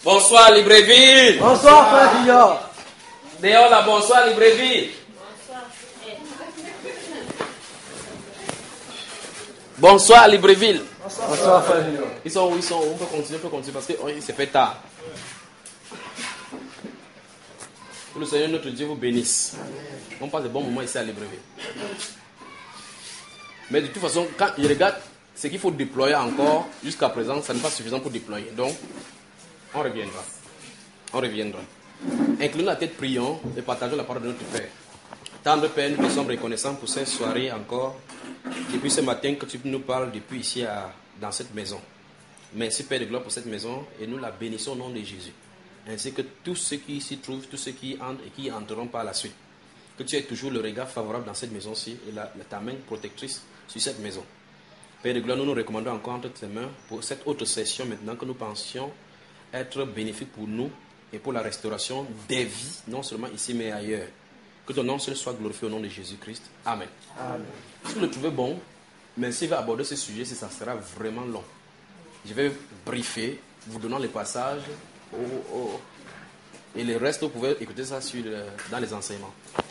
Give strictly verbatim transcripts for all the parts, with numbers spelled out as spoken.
Bonsoir Libreville. Bonsoir frère Junior. Dehors là, bonsoir Libreville. Bonsoir Libreville. Bonsoir, bonsoir frère Junior. Ils sont où ils sont où? On peut continuer, on peut continuer parce que oh, il s'est fait tard. Que le Seigneur notre Dieu vous bénisse. On passe de bons moments ici à Libreville. Mais de toute façon, quand je regarde ce qu'il faut déployer encore, jusqu'à présent, ça n'est pas suffisant pour déployer. Donc, on reviendra. On reviendra. Inclinons la tête, prions et partageons la parole de notre Père. Tendre Père, nous sommes reconnaissants pour cette soirée encore. Depuis ce matin que tu nous parles depuis ici à, dans cette maison. Merci Père de gloire pour cette maison et nous la bénissons au nom de Jésus. Ainsi que tous ceux qui s'y trouvent, tous ceux qui entrent et qui entreront par la suite. Que tu aies toujours le regard favorable dans cette maison-ci et la, la, ta main protectrice sur cette maison. Père de gloire, nous nous recommandons encore entre tes mains pour cette autre session maintenant que nous pensions être bénéfique pour nous et pour la restauration des vies, non seulement ici mais ailleurs. Que ton nom seul soit glorifié au nom de Jésus-Christ. Amen. Amen. Si vous le trouvez bon, mais s'il va aborder ce sujet, ça sera vraiment long. Je vais briefer, vous donnant les passages au, au, et le reste, vous pouvez écouter ça sur, dans les enseignements.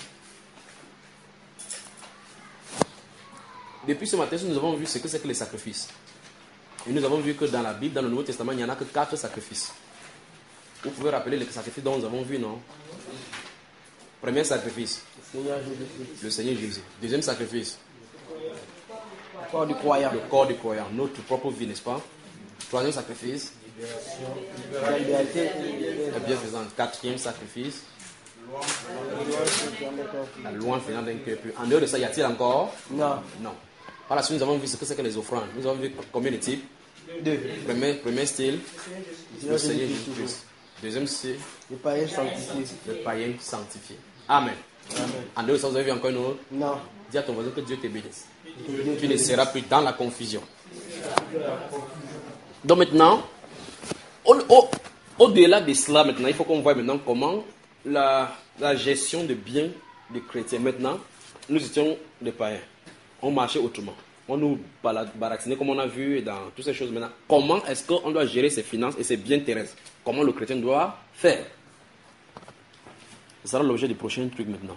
Depuis ce matin, nous avons vu ce que c'est que les sacrifices. Et nous avons vu que dans la Bible, dans le Nouveau Testament, il n'y en a que quatre sacrifices. Vous pouvez rappeler les sacrifices dont nous avons vu, non? Premier sacrifice, le Seigneur Jésus. Deuxième sacrifice, le corps du croyant. Le corps du croyant, notre propre vie, n'est-ce pas? Troisième sacrifice, la liberté. La bienfaisance. Quatrième sacrifice, la loi venant d'un cœur pur. En dehors de ça, y a-t-il encore? Non. Non. Par la suite, nous avons vu ce que c'est que les offrandes. Nous avons vu combien de types? Deux. Premier, premier style, le Seigneur Jésus-Christ. Deuxième style, le païen sanctifié. Le païen sanctifié. Amen. Amen. En dehors de ça, vous avez vu encore une autre? Non. Dis à ton voisin que Dieu te bénisse. Tu ne seras plus dans la confusion. Donc maintenant, au, au, au-delà de cela, maintenant, il faut qu'on voit maintenant comment la, la gestion de biens des chrétiens. Maintenant, nous étions des païens. On marchait autrement. On nous baratinait comme on a vu dans toutes ces choses maintenant. Comment est-ce qu'on doit gérer ses finances et ses biens terrestres? Comment le chrétien doit faire? Ce sera l'objet du prochain truc maintenant.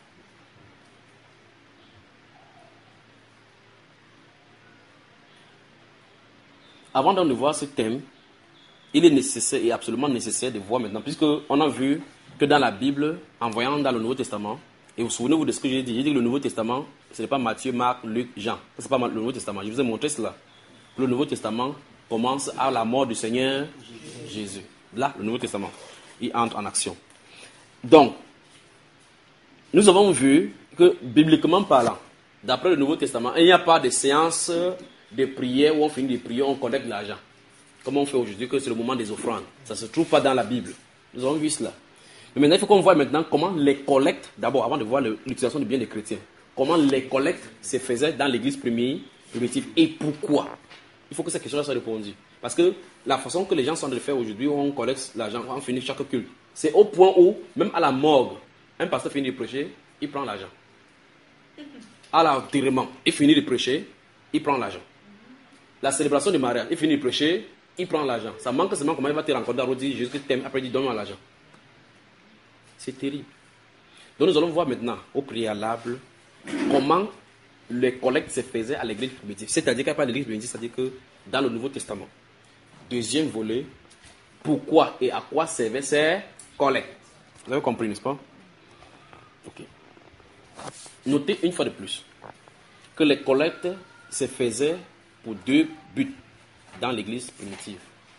Avant de voir ce thème, il est nécessaire et absolument nécessaire de voir maintenant, puisque on a vu que dans la Bible, en voyant dans le Nouveau Testament, et vous souvenez-vous de ce que j'ai dit, j'ai dit que le Nouveau Testament, ce n'est pas Matthieu, Marc, Luc, Jean. Ce n'est pas le Nouveau Testament. Je vous ai montré cela. Le Nouveau Testament commence à la mort du Seigneur Jésus. Là, le Nouveau Testament, il entre en action. Donc, nous avons vu que, bibliquement parlant, d'après le Nouveau Testament, il n'y a pas de séance de prière où on finit de prier, on collecte l'argent. Comme on fait aujourd'hui, que c'est le moment des offrandes. Ça ne se trouve pas dans la Bible. Nous avons vu cela. Mais maintenant, il faut qu'on voit maintenant comment les collectes, d'abord, avant de voir l'utilisation des biens des chrétiens, comment les collectes se faisaient dans l'église primitive et pourquoi. Il faut que cette question-là soit répondue. Parce que la façon que les gens sont de faire aujourd'hui, où on collecte l'argent, on finit chaque culte, c'est au point où, même à la morgue, un pasteur finit de prêcher, il prend l'argent. À l'enterrement, il finit de prêcher, il prend l'argent. La célébration du mariage, il finit de prêcher, il prend l'argent. Ça manque seulement comment il va te rencontrer, il dit Jésus t'aime, après il dit donne-moi l'argent. C'est terrible. Donc nous allons voir maintenant, au préalable, comment les collectes se faisaient à l'église primitive. C'est-à-dire qu'à part l'église primitive, c'est-à-dire que dans le Nouveau Testament. Deuxième volet, pourquoi et à quoi servaient ces collectes. Vous avez compris, n'est-ce pas? Ok. Notez une fois de plus que les collectes se faisaient pour deux buts dans l'église primitive.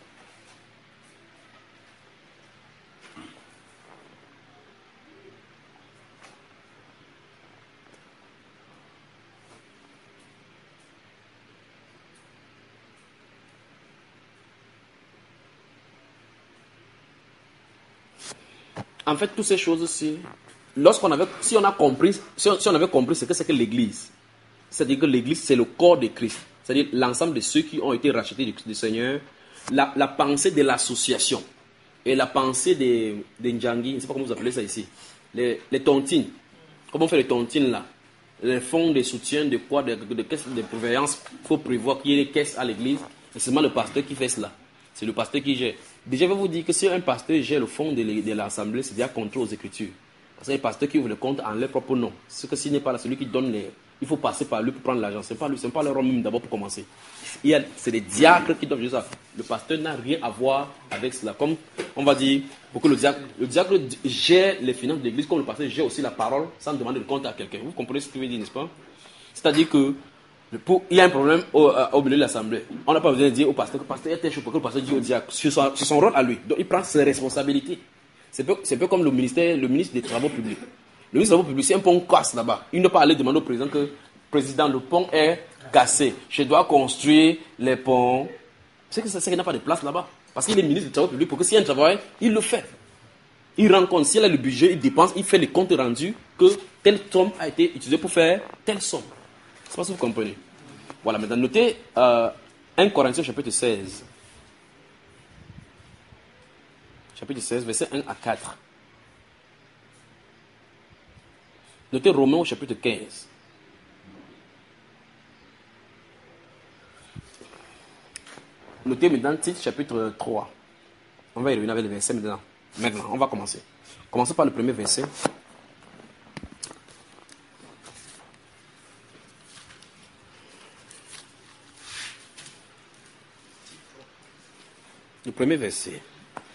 En fait, toutes ces choses-ci, lorsqu'on avait, si on a compris, si on, si on avait compris ce que c'est que l'Église, c'est-à-dire que l'Église c'est le corps de Christ, c'est-à-dire l'ensemble de ceux qui ont été rachetés du, du Seigneur, la, la pensée de l'association et la pensée des, des Ndjangi, je ne sais pas comment vous appelez ça ici, les, les tontines. Comment on fait les tontines là? Les fonds de soutien, de quoi, de, de, de caisses de prévoyance, il faut prévoir qu'il y ait des caisses à l'Église, et c'est seulement le pasteur qui fait cela. C'est le pasteur qui gère. Déjà, je vais vous dire que si un pasteur gère le fond de, de l'assemblée, c'est déjà contraire aux Écritures. Parce que les pasteurs qui ouvrent le compte en leur propre nom. C'est que s'il n'est pas là, celui qui donne les... Il faut passer par lui pour prendre l'argent. Ce n'est pas lui, ce n'est pas leur rôle même d'abord pour commencer. Il y a, c'est les diacres qui doivent gérer ça. Le pasteur n'a rien à voir avec cela. Comme on va dire, pour que le diacre, le diacre gère les finances de l'église, comme le pasteur gère aussi la parole sans demander de compte à quelqu'un. Vous comprenez ce que je veux dire, n'est-ce pas? C'est-à-dire que pour, il y a un problème au, au milieu de l'assemblée. On n'a pas besoin de dire au pasteur que le pasteur est chaud pour que le pasteur dise au diacre. C'est son, c'est son rôle à lui. Donc il prend ses responsabilités. C'est peu, c'est peu comme le ministère, le ministre des Travaux publics. Le ministre des Travaux publics, c'est un pont casse là-bas. Il ne peut pas aller demander au président que, président, le pont est cassé. Je dois construire les ponts. C'est que c'est qu'il n'a pas de place là-bas. Parce qu'il est ministre des Travaux publics. Pour que s'il y a un travail, il le fait. Il rend compte. S'il a le budget, il dépense, il fait les comptes rendus que telle somme a été utilisée pour faire telle somme. Je ne sais pas si vous comprenez. Voilà, maintenant notez euh, un Corinthiens chapitre seize. Chapitre seize, versets un à quatre. Notez Romains au chapitre quinze. Notez maintenant Tite chapitre trois. On va y revenir avec les versets maintenant. Maintenant, on va commencer. Commençons par le premier verset. Le premier verset.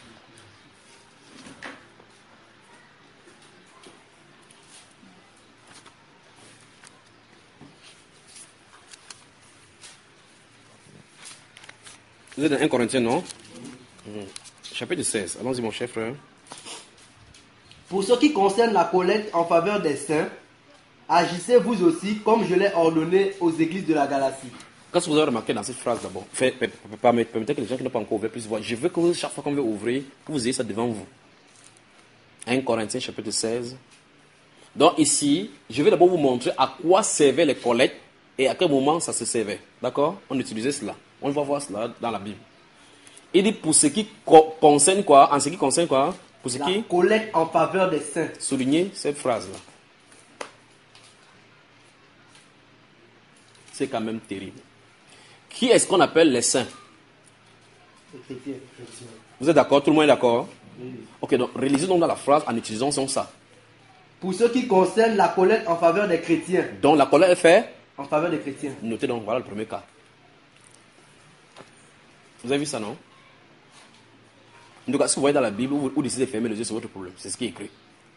Vous êtes dans un Corinthiens, non? Mmh. Chapitre seize. Allons-y, mon cher frère. Pour ce qui concerne la collecte en faveur des saints, agissez vous aussi comme je l'ai ordonné aux églises de la Galatie. Qu'est-ce que vous avez remarqué dans cette phrase d'abord? Permettez que les gens qui n'ont pas encore ouvert puissent voir. Je veux que vous, chaque fois qu'on veut ouvrir, que vous ayez ça devant vous. un Corinthiens chapitre seize. Donc ici, je vais d'abord vous montrer à quoi servaient les collectes et à quel moment ça se servait. D'accord? On utilisait cela. On va voir cela dans la Bible. Il dit pour ce qui concerne quoi? En ce qui concerne quoi? Pour ce La qui collecte en faveur des saints. Soulignez cette phrase-là. C'est quand même terrible. Qui est-ce qu'on appelle les saints? Les chrétiens. Vous êtes d'accord? Tout le monde est d'accord? Oui. Ok, donc réalisez donc dans la phrase en utilisant ça. Pour ce qui concerne la collecte en faveur des chrétiens. Donc la collecte est faite en faveur des chrétiens. Notez donc, voilà le premier cas. Vous avez vu ça, non? En tout cas, si vous voyez dans la Bible, vous, vous décidez de fermer les yeux, c'est votre problème. C'est ce qui est écrit.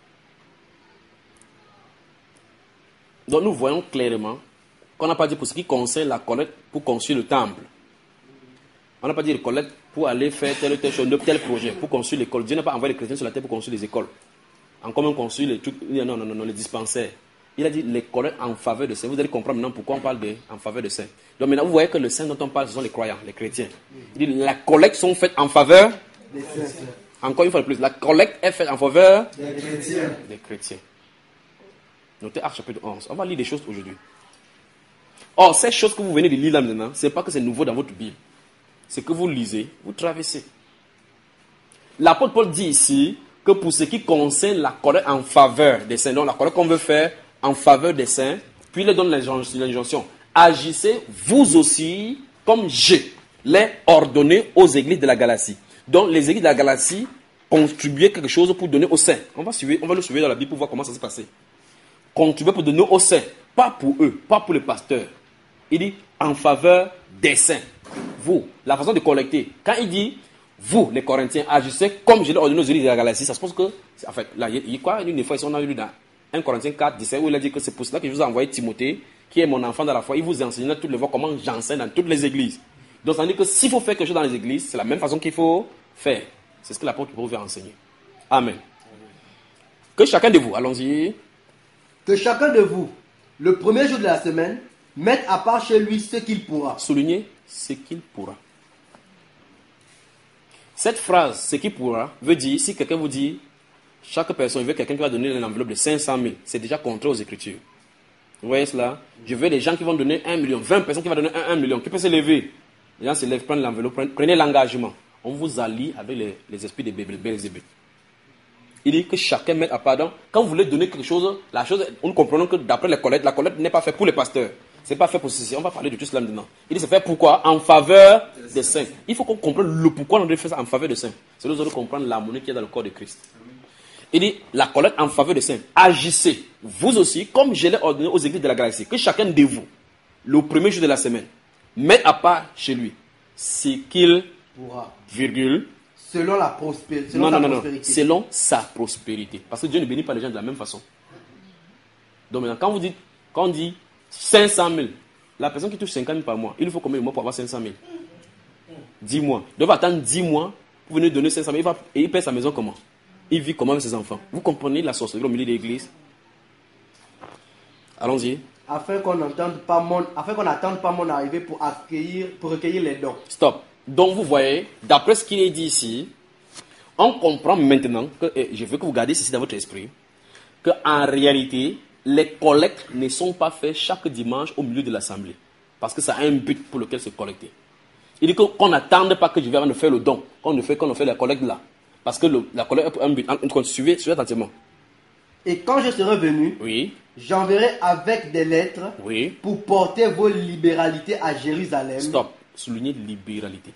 Donc nous voyons clairement qu'on n'a pas dit pour ce qui concerne la collecte pour construire le temple. On n'a pas dit collecte pour aller faire tel ou tel chose, tel projet, pour construire l'école. Dieu n'a pas envoyé les chrétiens sur la terre pour construire les écoles. En commun construire les trucs, non, non, non, non, les dispensaires. Il a dit les collectes en faveur de saints. Vous allez comprendre maintenant pourquoi on parle de en faveur de saints. Donc maintenant, vous voyez que les saints dont on parle, ce sont les croyants, les chrétiens. Il dit la collecte sont faites en faveur des saints. Encore une fois de plus, la collecte est faite en faveur des chrétiens. Des chrétiens. Notez Actes chapitre onze. On va lire des choses aujourd'hui. Or, ces choses que vous venez de lire là maintenant, ce n'est pas que c'est nouveau dans votre Bible. C'est que vous lisez, vous traversez. L'apôtre Paul dit ici que pour ce qui concerne la collecte en faveur des saints, donc la collecte qu'on veut faire en faveur des saints, puis il leur donne l'injonction. Agissez vous aussi comme je l'ai ordonné aux églises de la Galatie. Donc les églises de la Galatie contribuaient quelque chose pour donner aux saints. On va, suivre, on va le suivre dans la Bible pour voir comment ça s'est passé. Contribuer pour donner aux saints, pas pour eux, pas pour les pasteurs. Il dit en faveur des saints. Vous, la façon de collecter. Quand il dit vous, les Corinthiens, agissez comme je l'ai ordonné aux églises de la Galatie, ça se pose que, en fait, là, il y a quoi? Une fois, on a lu dans un Corinthiens quatre, dix-sept, où il a dit que c'est pour cela que je vous ai envoyé Timothée, qui est mon enfant dans la foi. Il vous enseigne dans toutes les voies comment j'enseigne dans toutes les églises. Donc ça veut dire que s'il faut faire quelque chose dans les églises, c'est la même façon qu'il faut faire. C'est ce que l'apôtre Paul veut enseigner. Amen. Que chacun de vous, allons-y. Que chacun de vous, le premier jour de la semaine, mette à part chez lui ce qu'il pourra. Soulignez ce qu'il pourra. Cette phrase, ce qu'il pourra, veut dire, si quelqu'un vous dit, chaque personne veut quelqu'un qui va donner une enveloppe de cinq cent mille, c'est déjà contraire aux Écritures. Vous voyez cela? Je veux des gens qui vont donner un million, vingt personnes qui vont donner un, un million, qui peuvent se lever. Les gens se lèvent, prennent l'enveloppe, prenez, prenez l'engagement. On vous allie avec les, les esprits de Belzébuth. Il dit que chacun mette à part. Donc, quand vous voulez donner quelque chose, la chose, nous comprenons que d'après les collectes, la collecte n'est pas faite pour les pasteurs. C'est pas fait pour ceci. On va parler de tout cela maintenant. Il dit c'est fait pourquoi? En faveur des saints. Il faut qu'on comprenne le pourquoi on doit faire ça en faveur des saints. C'est nous allons comprendre l'harmonie qu'il y a dans le corps de Christ. Il dit la collecte en faveur des saints. Agissez, vous aussi, comme je l'ai ordonné aux églises de la galaxie, que chacun de vous, le premier jour de la semaine, mette à part chez lui ce qu'il pourra. Virgule. Selon la prospérité. Selon non, sa non, non, prospérité. non. Selon sa prospérité. Parce que Dieu ne bénit pas les gens de la même façon. Donc maintenant, quand vous dites, quand on dit cinq cent mille, la personne qui touche cinquante mille par mois, il lui faut combien de mois pour avoir cinq cent mille? dix mois. Il doit attendre dix mois pour venir donner cinq cent mille. Il va, et il paie sa maison comment? Il vit comment avec ses enfants? Vous comprenez la sorcellerie au milieu de l'église? Allons-y. Afin qu'on n'entende pas mon, afin qu'on n'attende pas mon arrivée pour accueillir, pour recueillir les dons. Stop. Donc vous voyez, d'après ce qu'il est dit ici, on comprend maintenant que, et je veux que vous gardiez ceci dans votre esprit, qu'en réalité, les collectes ne sont pas faites chaque dimanche au milieu de l'assemblée. Parce que ça a un but pour lequel se collecter. Il dit qu'on n'attende pas que je vienne faire le don, qu'on ne fait, qu'on ne fait la collecte là. Parce que le, la collecte a un but. Suivez, suivez attentivement. Et quand je serai venu, oui. j'enverrai avec des lettres oui. pour porter vos libéralités à Jérusalem. Stop. Souligner libéralité.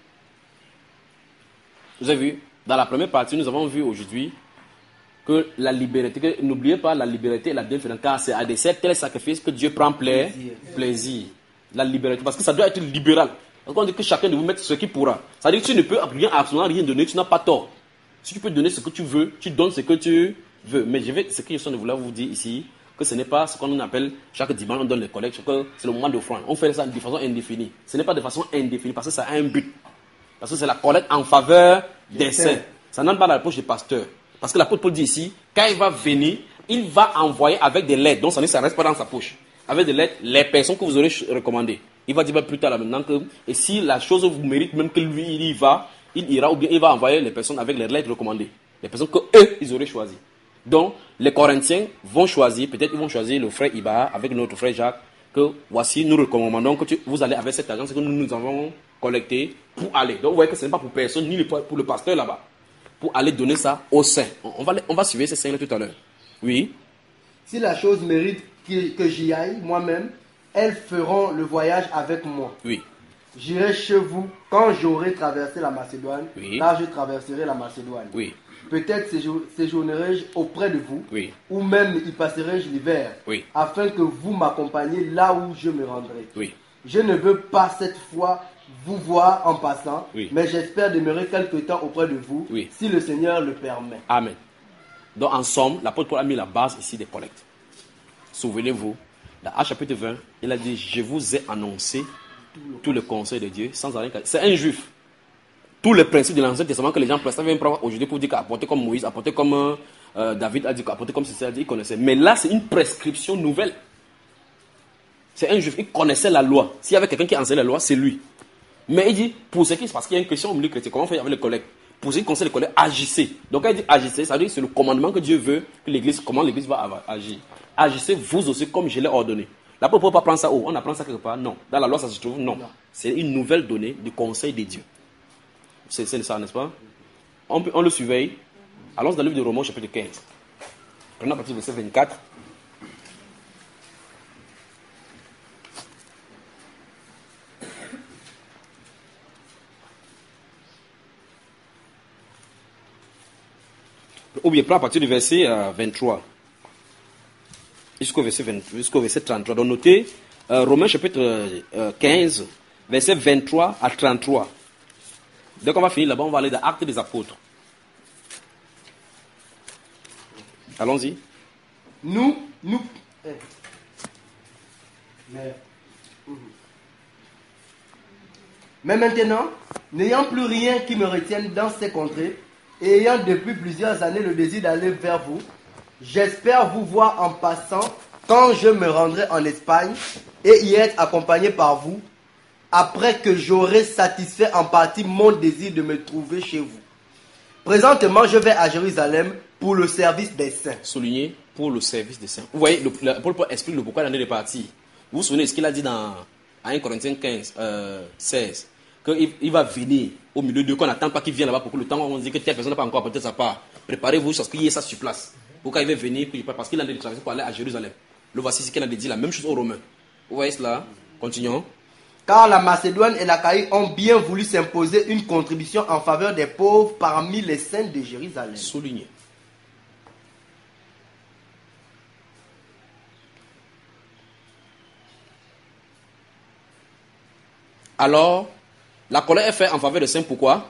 Vous avez vu, dans la première partie, nous avons vu aujourd'hui que la liberté, n'oubliez pas la liberté et la différence, car c'est à des certains sacrifices que Dieu prend pla plaisir. plaisir. La liberté, parce que ça doit être libéral. Parce qu'on dit que chacun de vous mettre ce qu'il pourra. Ça veut dire que tu ne peux rien, absolument rien donner, tu n'as pas tort. Si tu peux donner ce que tu veux, tu donnes ce que tu veux. Mais je vais, ce que je suis de vouloir vous dire ici, que ce n'est pas ce qu'on appelle chaque dimanche, on donne les collectes, c'est le moment d'offrande. On fait ça de façon indéfinie. Ce n'est pas de façon indéfinie, parce que ça a un but. Parce que c'est la collecte en faveur des saints. Ça n'entre pas dans la poche des pasteurs. Parce que l'apôtre Paul dit ici, quand il va venir, il va envoyer avec des lettres. Donc ça ne reste pas dans sa poche. Avec des lettres, les personnes que vous aurez recommandées. Il va dire plus tard là maintenant que, et si la chose vous mérite même que lui il y va, il ira ou bien il va envoyer les personnes avec les lettres recommandées. Les personnes que eux, ils auraient choisies. Donc, les Corinthiens vont choisir, peut-être ils vont choisir le frère Iba avec notre frère Jacques, que voici, nous recommandons que tu, vous allez avec cet argent, c'est que nous nous avons collecté pour aller. Donc, vous voyez que ce n'est pas pour personne, ni pour le pasteur là-bas. Pour aller donner ça aux saints. On va, on va suivre ces saints-là tout à l'heure. Oui. Si la chose mérite que, que j'y aille moi-même, elles feront le voyage avec moi. Oui. J'irai chez vous quand j'aurai traversé la Macédoine, oui. Car je traverserai la Macédoine. Oui. Peut-être séjournerai-je auprès de vous, oui. ou même y passerai-je l'hiver, oui. afin que vous m'accompagniez là où je me rendrai. Oui. Je ne veux pas cette fois vous voir en passant, oui. mais j'espère demeurer quelque temps auprès de vous, oui. si le Seigneur le permet. Amen. Donc en somme, l'apôtre Paul a mis la base ici des collectes. Souvenez-vous, dans Actes chapitre vingt, il a dit, je vous ai annoncé tout le conseil de Dieu sans rien. C'est un juif. Tous les principes de l'Ancien Testament que les gens prestent viennent prendre aujourd'hui pour dire qu'apporter comme Moïse, apporter comme euh, David a dit, apporter comme ceci, il connaissait. Mais là, c'est une prescription nouvelle. C'est un juif, il connaissait la loi. S'il y avait quelqu'un qui enseignait la loi, c'est lui. Mais il dit, pour ce qui se passe, qu'il y a une question au milieu chrétien, comment faire avec les collègues? Pour ce qui concerne les collègues, agissez. Donc, quand il dit agissez, ça veut dire que c'est le commandement que Dieu veut que l'église, comment l'église va agir. Agissez vous aussi comme je l'ai ordonné. L'apôtre ne peut pas prendre ça où? On apprend ça quelque part? Non. Dans la loi, ça se trouve? Non. non. C'est une nouvelle donnée du conseil de Dieu. C'est ça, n'est-ce pas? On, on le surveille. Allons dans le livre de Romains, chapitre quinze. Prenons à partir du verset vingt-quatre. Ou bien, prends à partir du verset euh, vingt-trois. Jusqu'au verset, vingt, jusqu'au verset trente-trois. Donc, notez, euh, Romains chapitre euh, quinze, verset vingt-trois à trente-trois. Dès qu'on va finir là-bas, on va aller dans Actes des Apôtres. Allons-y. Nous, nous... Mais, Mais maintenant, n'ayant plus rien qui me retienne dans ces contrées, et ayant depuis plusieurs années le désir d'aller vers vous, j'espère vous voir en passant quand je me rendrai en Espagne et y être accompagné par vous, après que j'aurai satisfait en partie mon désir de me trouver chez vous. Présentement, je vais à Jérusalem pour le service des saints. Souligné, pour le service des saints. Vous voyez, Paul explique le pourquoi il en est parti. Vous vous souvenez de ce qu'il a dit dans un Corinthiens quinze, euh, seize, qu'il il va venir au milieu d'eux, qu'on n'attend pas qu'il vienne là-bas pour que le temps où on dit que telle personne n'a pas encore apporté sa part. Préparez-vous parce qu'il y ait ça sur place. Pourquoi il va venir? Parce qu'il a dit de traverser pour aller à Jérusalem. Le voici ce qu'il a dit, la même chose aux Romains. Vous voyez cela? Continuons. Car la Macédoine et l'Achaïe ont bien voulu s'imposer une contribution en faveur des pauvres parmi les saints de Jérusalem. Souligné. Alors, la colère est faite en faveur des saints, pourquoi?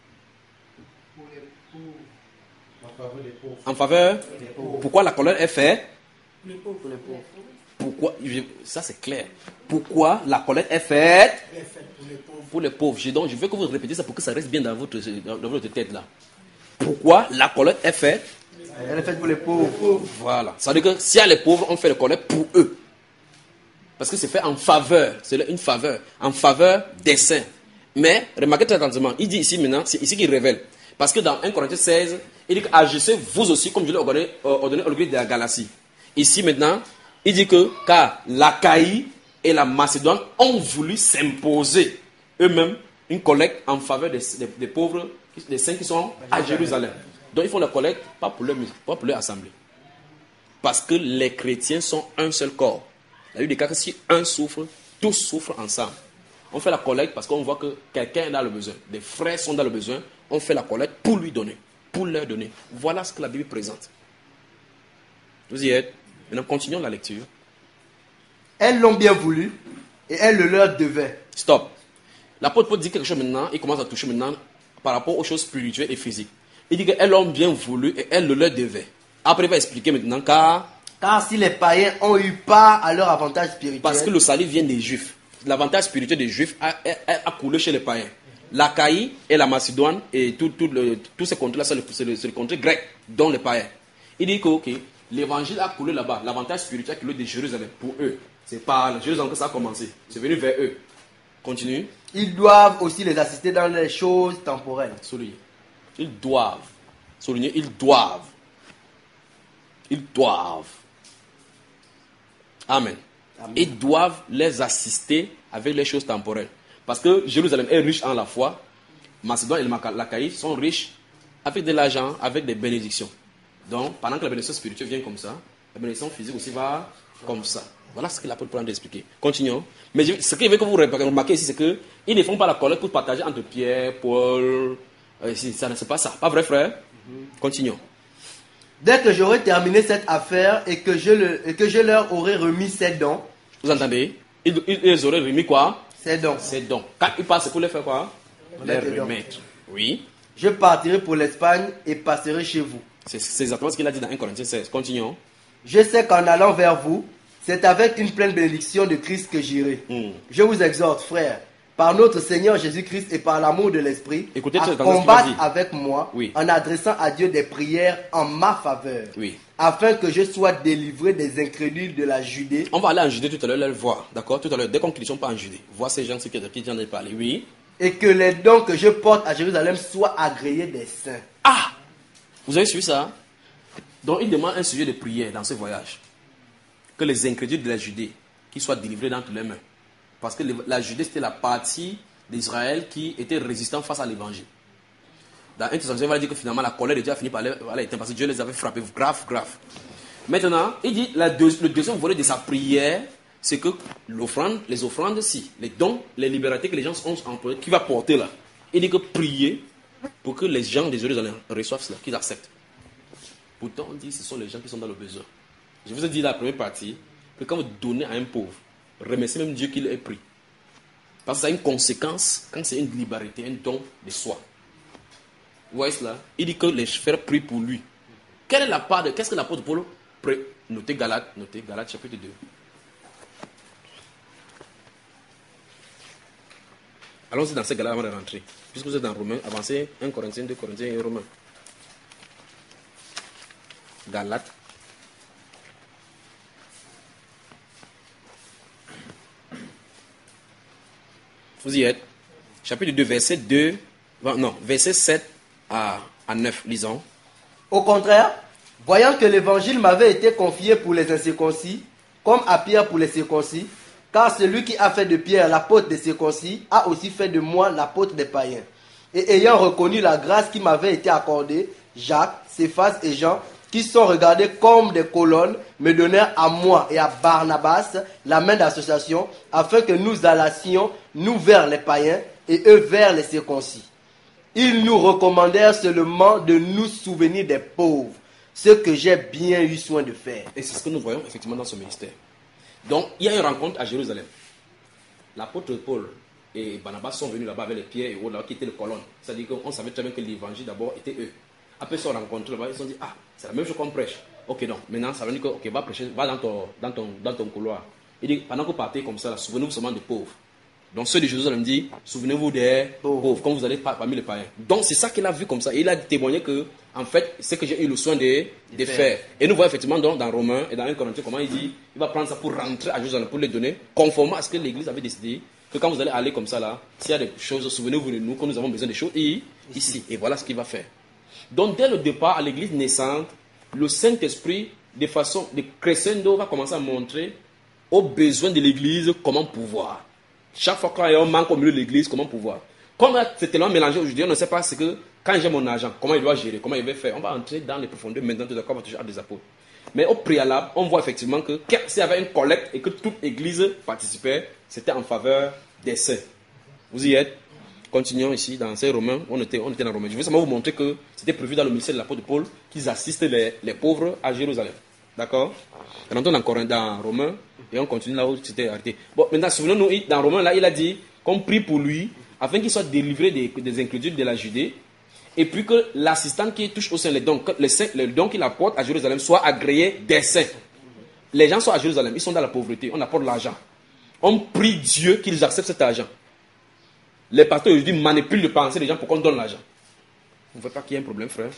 En faveur des pauvres. Pourquoi la colère est faite? Les pauvres. Pour les pauvres. Pourquoi? Ça c'est clair. Pourquoi la colère est faite? Pour les pauvres. Pour les pauvres. Je, donc, je veux que vous répétiez ça pour que ça reste bien dans votre, dans, dans votre tête là. Pourquoi la colère est faite? Elle est faite pour les pauvres. Voilà. Ça veut dire que si les pauvres, on fait la colère pour eux. Parce que c'est fait en faveur. C'est une faveur. En faveur des saints. Mais, remarquez très attentivement. Il dit ici maintenant, c'est ici qu'il révèle. Parce que dans un Corinthiens seize, il dit agissez vous aussi comme je l'ai ordonné, ordonné au lieu de la Galatie. Ici maintenant, il dit que car l'Achaïe et la Macédoine ont voulu s'imposer eux-mêmes une collecte en faveur des, des, des pauvres, des saints qui sont à Jérusalem. Donc ils font la collecte pas pour leur, pas pour leur assemblée. Parce que les chrétiens sont un seul corps. Il y a eu des cas que si un souffre, tous souffrent ensemble. On fait la collecte parce qu'on voit que quelqu'un est dans le besoin. Des frères sont dans le besoin. On fait la collecte pour lui donner, pour leur donner. Voilà ce que la Bible présente. Vous y êtes? Maintenant, continuons la lecture. Elles l'ont bien voulu et elles le leur devaient. Stop. L'apôtre Paul dit quelque chose maintenant. Il commence à toucher maintenant par rapport aux choses spirituelles et physiques. Il dit qu'elles l'ont bien voulu et elles le leur devaient. Après, il va expliquer maintenant car... Car si les païens ont eu part à leur avantage spirituel... Parce que le salut vient des Juifs. L'avantage spirituel des Juifs a, a, a coulé chez les païens. L'Achaïe et la Macédoine et tous tout tout tout ces contrées-là, c'est le, le, le contrée grec, dont les païens. Il dit que okay, l'évangile a coulé là-bas. L'avantage spirituel a coulé de Jérusalem pour eux. C'est par Jérusalem que ça a commencé. C'est venu vers eux. Continue. Ils doivent aussi les assister dans les choses temporelles. Souligner. Ils doivent. Souligner, ils doivent. Ils doivent. Amen. Amen. Ils doivent les assister avec les choses temporelles. Parce que Jérusalem est riche en la foi. Macédoine et l'Achaïe sont riches avec de l'argent, avec des bénédictions. Donc, pendant que la bénédiction spirituelle vient comme ça, la bénédiction physique aussi va comme ça. Voilà ce que l'apôtre Paul a expliqué. Continuons. Mais je, ce qu'il veut que vous remarquez ici, c'est qu'ils ne font pas la collecte pour partager entre Pierre, Paul. Euh, ça ne c'est pas ça. Pas vrai, frère? Mm-hmm. Continuons. Dès que j'aurai terminé cette affaire et que je, le, et que je leur aurai remis ces dons. Vous entendez? Ils, ils, ils auraient remis quoi? Ces dons. Ces dons. Quand ils passent, c'est pour les faire quoi? Les remettre. Oui. Je partirai pour l'Espagne et passerai chez vous. C'est, c'est exactement ce qu'il a dit dans un Corinthiens seize. Continuons. Je sais qu'en allant vers vous, c'est avec une pleine bénédiction de Christ que j'irai. Mm. Je vous exhorte, frères, par notre Seigneur Jésus-Christ et par l'amour de l'Esprit, Écoutez, à combattre avec moi, oui, en adressant à Dieu des prières en ma faveur, oui, afin que je sois délivré des incrédules de la Judée. On va aller en Judée tout à l'heure, le voir, d'accord? Tout à l'heure, dès qu'on ne sont pas en Judée, voir ces gens qui viennent de parler, oui. Et que les dons que je porte à Jérusalem soient agréés des saints. Ah! Vous avez suivi ça? Donc il demande un sujet de prière dans ce voyage. Que les incrédules de la Judée, qui soient délivrés d'entre les mains. Parce que la Judée, c'était la partie d'Israël qui était résistant face à l'évangile. Dans un Thessaloniciens, on va dire que finalement la colère de Dieu a fini par les éteindre parce que Dieu les avait frappés grave, grave. Maintenant, il dit la deux, le deuxième volet de sa prière, c'est que l'offrande, les offrandes, si, les dons, les libertés que les gens ont employées, qui va porter là. Il dit que prier pour que les gens des Jérusalem reçoivent cela, qu'ils acceptent. Pourtant, on dit que ce sont les gens qui sont dans le besoin. Je vous ai dit dans la première partie que quand vous donnez à un pauvre, remerciez même Dieu qu'il ait pris. Parce que ça a une conséquence quand c'est une liberté, un don de soi. Vous voyez cela? Il dit que les frères prient pour lui. Quelle est la part de... Qu'est-ce que l'apôtre Paul prie? Notez Galates, notez Galates chapitre deux. Allons-y dans ces Galates avant de rentrer. Puisque vous êtes dans Romains, avancez un Corinthiens, deux Corinthiens et Romains. Galates. Vous y êtes. Chapitre deux, verset deux, non, verset sept à, à neuf, lisons. Au contraire, voyant que l'évangile m'avait été confié pour les incirconcis, comme à Pierre pour les circoncis, car celui qui a fait de Pierre l'apôtre des circoncis a aussi fait de moi l'apôtre des païens. Et ayant reconnu la grâce qui m'avait été accordée, Jacques, Céphas et Jean, qui sont regardés comme des colonnes, me donnèrent à moi et à Barnabas la main d'association, afin que nous allassions, nous vers les païens et eux vers les circoncis. Ils nous recommandèrent seulement de nous souvenir des pauvres, ce que j'ai bien eu soin de faire. Et c'est ce que nous voyons effectivement dans ce ministère. Donc, il y a une rencontre à Jérusalem. L'apôtre Paul et Barnabas sont venus là-bas avec les pierres et autres, là, qui étaient les colonnes. C'est-à-dire qu'on savait très bien que l'évangile d'abord était eux. Après, ils se sont rencontrés là-bas, ils se sont dit, ah, c'est la même chose qu'on prêche. Ok, donc, maintenant, ça veut dire que, ok, va prêcher, va dans ton, dans ton, dans ton couloir. Il dit, pendant que vous partez comme ça, là, souvenez-vous seulement des pauvres. Donc, ceux de Jérusalem dit, souvenez-vous des pauvres, pauvres quand vous allez parmi les païens. Donc, c'est ça qu'il a vu comme ça. Et il a témoigné que, en fait, c'est que j'ai eu le soin de, de faire. Et nous voyons effectivement dans, dans Romains et dans un Corinthiens comment il dit, il va prendre ça pour rentrer à Jérusalem, pour les donner, conformément à ce que l'Église avait décidé. Que quand vous allez aller comme ça là, s'il y a des choses, souvenez-vous de nous, quand nous avons besoin des choses, et, ici. Et voilà ce qu'il va faire. Donc, dès le départ à l'église naissante, le Saint-Esprit, de façon de crescendo, va commencer à montrer aux besoins de l'église comment pouvoir. Chaque fois qu'il y a un manque au milieu de l'église, comment pouvoir. Comme c'est tellement mélangé aujourd'hui, on ne sait pas ce que, quand j'ai mon argent, comment il doit gérer, comment il va faire. On va entrer dans les profondeurs maintenant de d'accord, toujours à des apôtres. Mais au préalable, on voit effectivement que s'il y avait une collecte et que toute église participait, c'était en faveur des saints. Vous y êtes? Continuons ici dans ces Romains. On était, on était dans Romains. Je veux seulement vous montrer que c'était prévu dans le ministère de l'apôtre Paul qu'ils assistent les, les pauvres à Jérusalem. D'accord? Rentrons encore dans Romains et on continue là où c'était arrêté. Bon, maintenant, souvenons-nous, dans Romains, là, il a dit qu'on prie pour lui afin qu'il soit délivré des, des incrédules de la Judée et puis que l'assistant qui touche au sein les dons, les, les dons qu'il apporte à Jérusalem soit agréé des saints. Les gens sont à Jérusalem, ils sont dans la pauvreté, on apporte l'argent. On prie Dieu qu'ils acceptent cet argent. Les pasteurs aujourd'hui manipulent les pensées des gens pour qu'on donne l'argent. Vous ne voyez pas qu'il y a un problème, frère?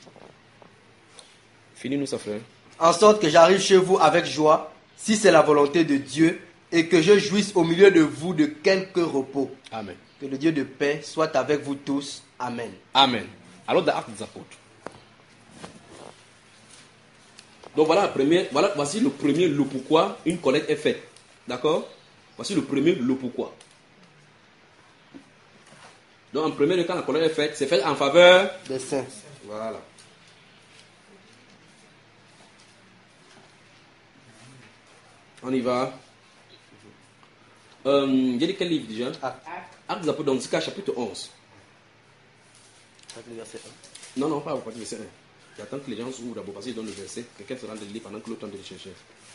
Finis-nous ça, frère. En sorte que j'arrive chez vous avec joie, si c'est la volonté de Dieu, et que je jouisse au milieu de vous de quelque repos. Amen. Que le Dieu de paix soit avec vous tous. Amen. Amen. Alors, dans Actes des Apôtres. Donc voilà, la première, voilà, voici le premier le pourquoi une collecte est faite. D'accord? Voici le premier le pourquoi. Donc en premier lieu, quand la collecte est faite, c'est fait en faveur des saints. Voilà. On y va. Euh, J'ai dit quel livre déjà? Actes. Actes des Apôtres, donc c'est chapitre onze. Actes verset un. Non, non, pas au verset un. J'attends que les gens s'ouvrent d'abord parce qu'ils donnent le verset. Quelqu'un sera de le lire pendant que l'autre temps de le chercher.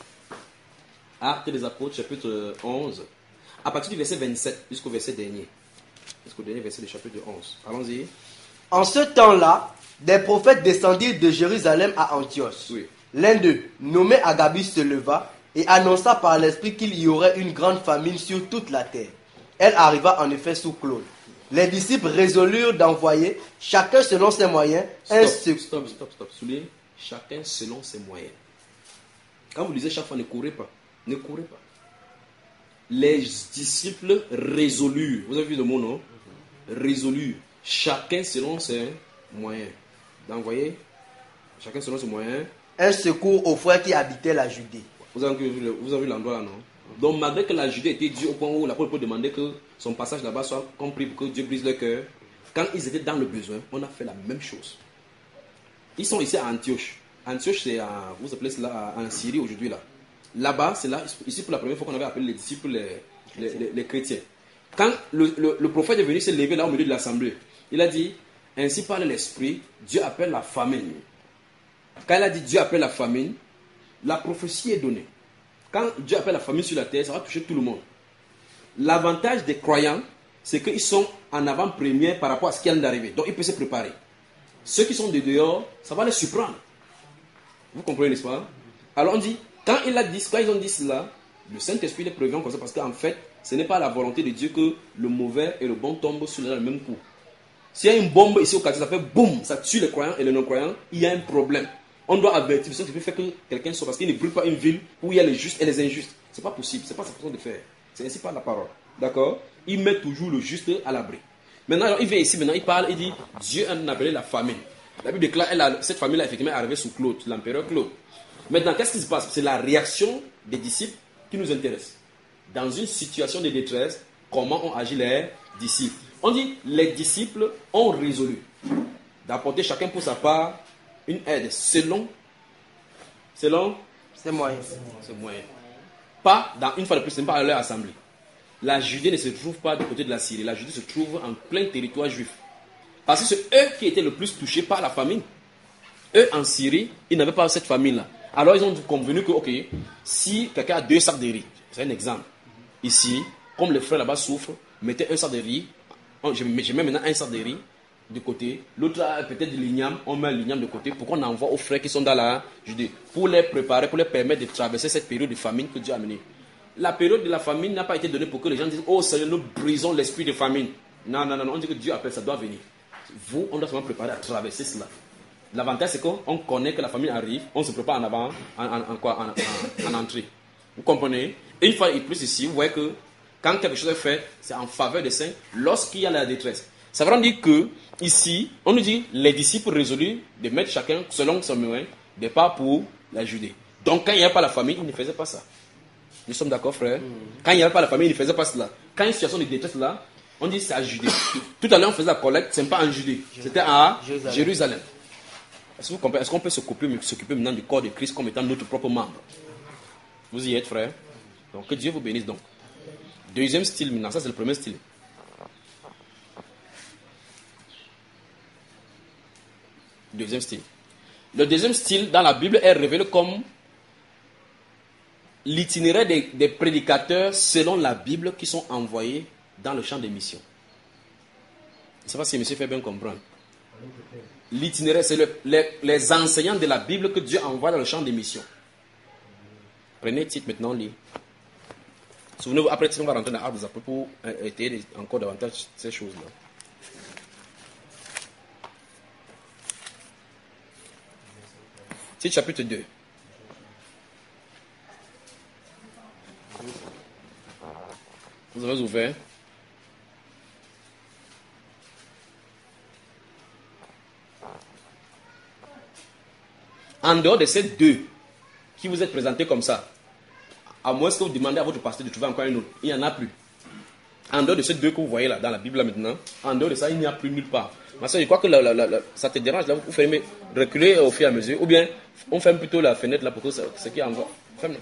Actes des Apôtres, chapitre onze. À partir du verset vingt-sept jusqu'au verset dernier. Jusqu'au dernier verset du chapitre onze. Allons-y. En ce temps-là, des prophètes descendirent de Jérusalem à Antioche. Oui. L'un d'eux, nommé Agabus, se leva et annonça par l'Esprit qu'il y aurait une grande famine sur toute la terre. Elle arriva en effet sous Claude. Les disciples résolurent d'envoyer, chacun selon ses moyens, un Stop, stop, stop, stop. Soulignez, chacun selon ses moyens. Quand vous lisez chaque fois, ne courez pas. Ne courez pas. Les disciples résolurent. Vous avez vu le mot, non? Résolurent. Chacun selon ses moyens. D'envoyer, chacun selon ses moyens, un secours aux frères qui habitaient la Judée. Vous avez vu, vous avez vu l'endroit là, non? Donc, malgré que la Judée était dure au point où l'apôtre Paul demandait que son passage là-bas soit compris pour que Dieu brise leur cœur, quand ils étaient dans le besoin, on a fait la même chose. Ils sont ici à Antioche. Antioche, c'est à, vous appelez cela en Syrie aujourd'hui là. Là-bas, c'est là, ici pour la première fois qu'on avait appelé les disciples les, les, les, les chrétiens. Quand le, le, le prophète est venu se lever là au milieu de l'assemblée, il a dit, ainsi parle l'Esprit, Dieu appelle la famine. Quand il a dit Dieu appelle la famine, la prophétie est donnée. Quand Dieu appelle la famine sur la terre, ça va toucher tout le monde. L'avantage des croyants, c'est qu'ils sont en avant-première par rapport à ce qui vient d'arriver. Donc ils peuvent se préparer. Ceux qui sont de dehors, ça va les surprendre. Vous comprenez, n'est-ce pas? Alors on dit, quand, il a dit, quand ils ont dit cela, le Saint-Esprit les prévient comme ça parce qu'en fait, ce n'est pas la volonté de Dieu que le mauvais et le bon tombent sur le même coup. S'il y a une bombe ici au quartier, ça fait boum, ça tue les croyants et les non-croyants, il y a un problème. On doit avertir, le Saint-Esprit fait que quelqu'un soit, parce qu'il ne brûle pas une ville où il y a les justes et les injustes. Ce n'est pas possible, ce n'est pas sa façon de faire. C'est ainsi par la parole. D'accord? Il met toujours le juste à l'abri. Maintenant, alors, il vient ici, maintenant, il parle, il dit, Dieu a appelé la famine. La Bible déclare, elle a, cette famille-là, effectivement, est arrivée sous Claude, l'empereur Claude. Maintenant, qu'est-ce qui se passe? C'est la réaction des disciples qui nous intéresse. Dans une situation de détresse, comment ont agi les disciples? On dit, les disciples ont résolu d'apporter chacun pour sa part une aide selon Selon C'est moyen. ce moyen. Pas, dans, une fois de plus, ce n'est pas à leur assemblée. La Judée ne se trouve pas du côté de la Syrie. La Judée se trouve en plein territoire juif. Parce que c'est eux qui étaient le plus touchés par la famine. Eux, en Syrie, ils n'avaient pas cette famine-là. Alors, ils ont convenu que, ok, si quelqu'un a deux sacs de riz, c'est un exemple. Ici, comme les frères là-bas souffrent, mettez un sac de riz. Je mets maintenant un sac de riz de côté. L'autre a peut-être de l'igname. On met l'igname de côté pour qu'on envoie aux frères qui sont dans la Judée. Pour les préparer, pour les permettre de traverser cette période de famine que Dieu a menée. La période de la famine n'a pas été donnée pour que les gens disent, oh Seigneur, nous brisons l'esprit de famine. Non, non, non, non. On dit que Dieu appelle, ça doit venir. Vous, on doit seulement préparer à traverser cela. L'avantage, c'est qu'on connaît que la famille arrive, on se prépare en avant, en, en, en, quoi, en, en, en entrée. Vous comprenez? Et une fois et plus ici, vous voyez que quand quelque chose est fait, c'est en faveur des saints lorsqu'il y a la détresse. Ça veut dire que, ici, on nous dit, les disciples résolus de mettre chacun selon son moyen des pas pour la Judée. Donc, quand il n'y avait pas la famille, ils ne faisaient pas ça. Nous sommes d'accord, frère? Mm. Quand il n'y avait pas la famille, ils ne faisaient pas cela. Quand il y a une situation de détresse là, on dit c'est à Judée. Tout à l'heure, on faisait la collecte, ce n'est pas en Judée, c'était à Jérusalem. Jérusalem. Est-ce que vous comprenez? Est-ce qu'on peut s'occuper, s'occuper maintenant du corps de Christ comme étant notre propre membre? Vous y êtes, frère? Donc, que Dieu vous bénisse donc. Deuxième style maintenant, ça c'est le premier style. Deuxième style. Le deuxième style dans la Bible est révélé comme l'itinéraire des, des prédicateurs selon la Bible qui sont envoyés dans le champ des missions. Je ne sais pas si monsieur fait bien comprendre. L'itinéraire, c'est le, les, les enseignants de la Bible que Dieu envoie dans le champ des missions. Prenez le titre maintenant, lis. Souvenez-vous, après, on va rentrer dans l'art des apôtres pour étayer encore davantage ces choses-là. Titre chapitre deux. Vous avez ouvert. En dehors de ces deux qui vous êtes présentés comme ça, à moins que vous demandez à votre pasteur de trouver encore un autre, il n'y en a plus. En dehors de ces deux que vous voyez là, dans la Bible là maintenant, en dehors de ça, il n'y a plus nulle part. Ma soeur, je crois que la, la, la, ça te dérange là, vous fermez, reculer au fur et à mesure, ou bien on ferme plutôt la fenêtre là pour que ce qui est en bas. Ferme-la.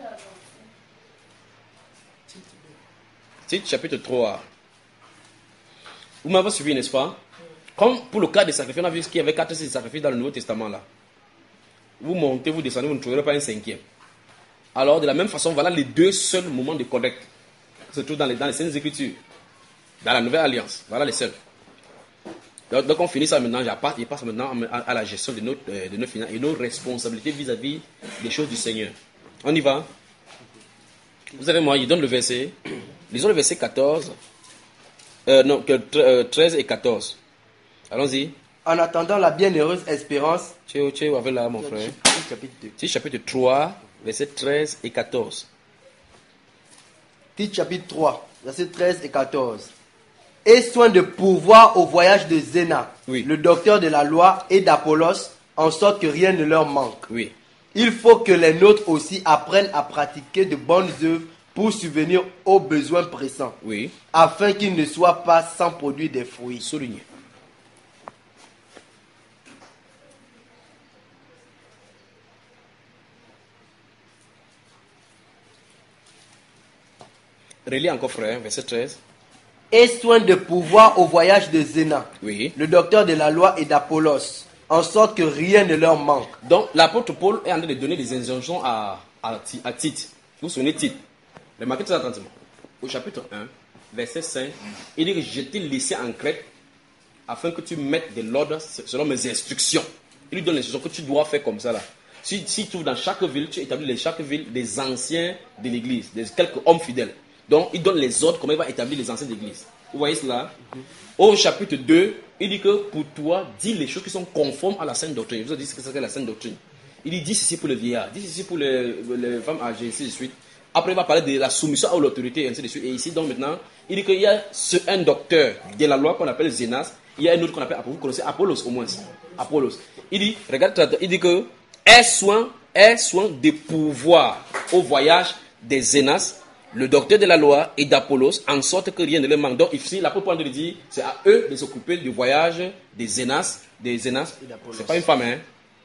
Titre chapitre trois. Vous m'avez suivi, n'est-ce pas? Comme pour le cas des sacrifices, on a vu qu'il y avait quatre sacrifices dans le Nouveau Testament là. Vous montez, vous descendez, vous ne trouverez pas un cinquième. Alors, de la même façon, voilà les deux seuls moments de collecte qui se trouvent dans les, dans les Saintes Écritures, dans la Nouvelle Alliance. Voilà les seuls. Donc, donc on finit ça maintenant, il passe maintenant à, à la gestion de, notre, de nos finances et nos responsabilités vis-à-vis des choses du Seigneur. On y va? Vous avez moi, il donne le verset. Lisons le verset quatorze. Euh, non, treize et quatorze. Allons-y. En attendant la bienheureuse espérance. Tu es avec là, mon frère. Chapitre deux. Titre chapitre trois, verset treize et quatorze. Titre chapitre trois, verset treize et quatorze. Et soin de pourvoir au voyage de Zéna, oui. le docteur de la loi, et d'Apollos, en sorte que rien ne leur manque. Oui. Il faut que les nôtres aussi apprennent à pratiquer de bonnes œuvres pour subvenir aux besoins pressants, oui. afin qu'ils ne soient pas sans produire des fruits. Souligné. Relis encore, frère, verset treize. Et soin de pourvoir au voyage de Zéna, oui. le docteur de la loi, et d'Apollos, en sorte que rien ne leur manque. Donc, l'apôtre Paul est en train de donner des injonctions à, à, à Tite. Vous vous souvenez Tite? Remarquez très attentivement. Au chapitre un, verset cinq, il dit que je t'ai laissé en Crète afin que tu mettes de l'ordre selon mes instructions. Il lui donne l'instruction que tu dois faire comme ça là. Si, si tu trouves dans chaque ville, tu établis dans chaque ville des anciens de l'église, des quelques hommes fidèles. Donc, il donne les ordres, comment il va établir les anciens d'église. Vous voyez cela? Mm-hmm. Au chapitre deux, il dit que pour toi, dis les choses qui sont conformes à la sainte doctrine. Je vous ai dit ce que c'est que la sainte doctrine. Il dit, dis ceci pour les vieillards, dis ceci pour les, les femmes âgées, ainsi de suite. Après, il va parler de la soumission à l'autorité, ainsi de suite. Et ici, donc maintenant, il dit qu'il y a ce, un docteur de la loi qu'on appelle Zénas, il y a un autre qu'on appelle, vous connaissez Apollos au moins. Apollos. Il dit, regarde, il dit que, aie soin, aie soin de pouvoir au voyage des Zénas, le docteur de la loi, et d'Apollos, en sorte que rien ne leur manque. Donc ici, l'apôtre Paul dit, c'est à eux de s'occuper du voyage des Zénas, des Zénas. C'est pas une femme, hein.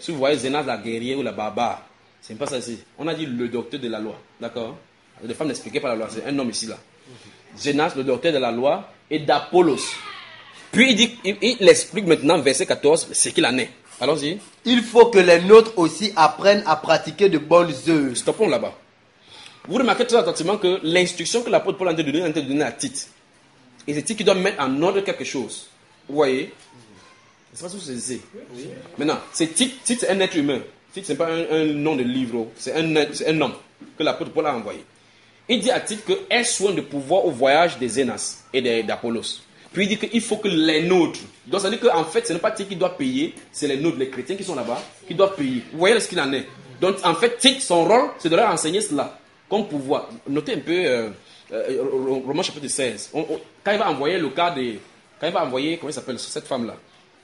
si vous voyez Zénas, la guerrière ou la barbare, c'est pas ça ici. On a dit le docteur de la loi. D'accord? Les femmes n'expliquaient pas la loi. C'est un homme ici, là. Zénas, le docteur de la loi, et d'Apollos. Puis il, dit, il, il explique maintenant, verset quatorze, ce qu'il en est. Allons-y. Il faut que les nôtres aussi apprennent à pratiquer de bonnes œuvres. Stoppons là-bas. Vous remarquez très attentivement que l'instruction que l'apôtre Paul a donné, a été donnée à Tite. Et c'est Tite qui doit mettre en ordre quelque chose. Vous voyez? C'est pas ce que c'est. Oui. Maintenant, c'est Tite, Tite c'est un être humain. Tite, ce n'est pas un, un nom de livre. C'est un, c'est un homme que l'apôtre Paul a envoyé. Il dit à Tite que aie soin de pouvoir au voyage des Zénas et d'Apollos. Puis il dit qu'il faut que les nôtres. Donc ça veut dire qu'en fait, ce n'est pas Tite qui doit payer, c'est les nôtres, les chrétiens qui sont là-bas, qui doivent payer. Vous voyez ce qu'il en est. Donc en fait, Tite, son rôle, c'est de leur enseigner cela. Comme pouvoir. Notez un peu euh, euh, Romains chapitre seize. On, on, quand il va envoyer le cas de. Quand il va envoyer, comment il s'appelle cette femme-là?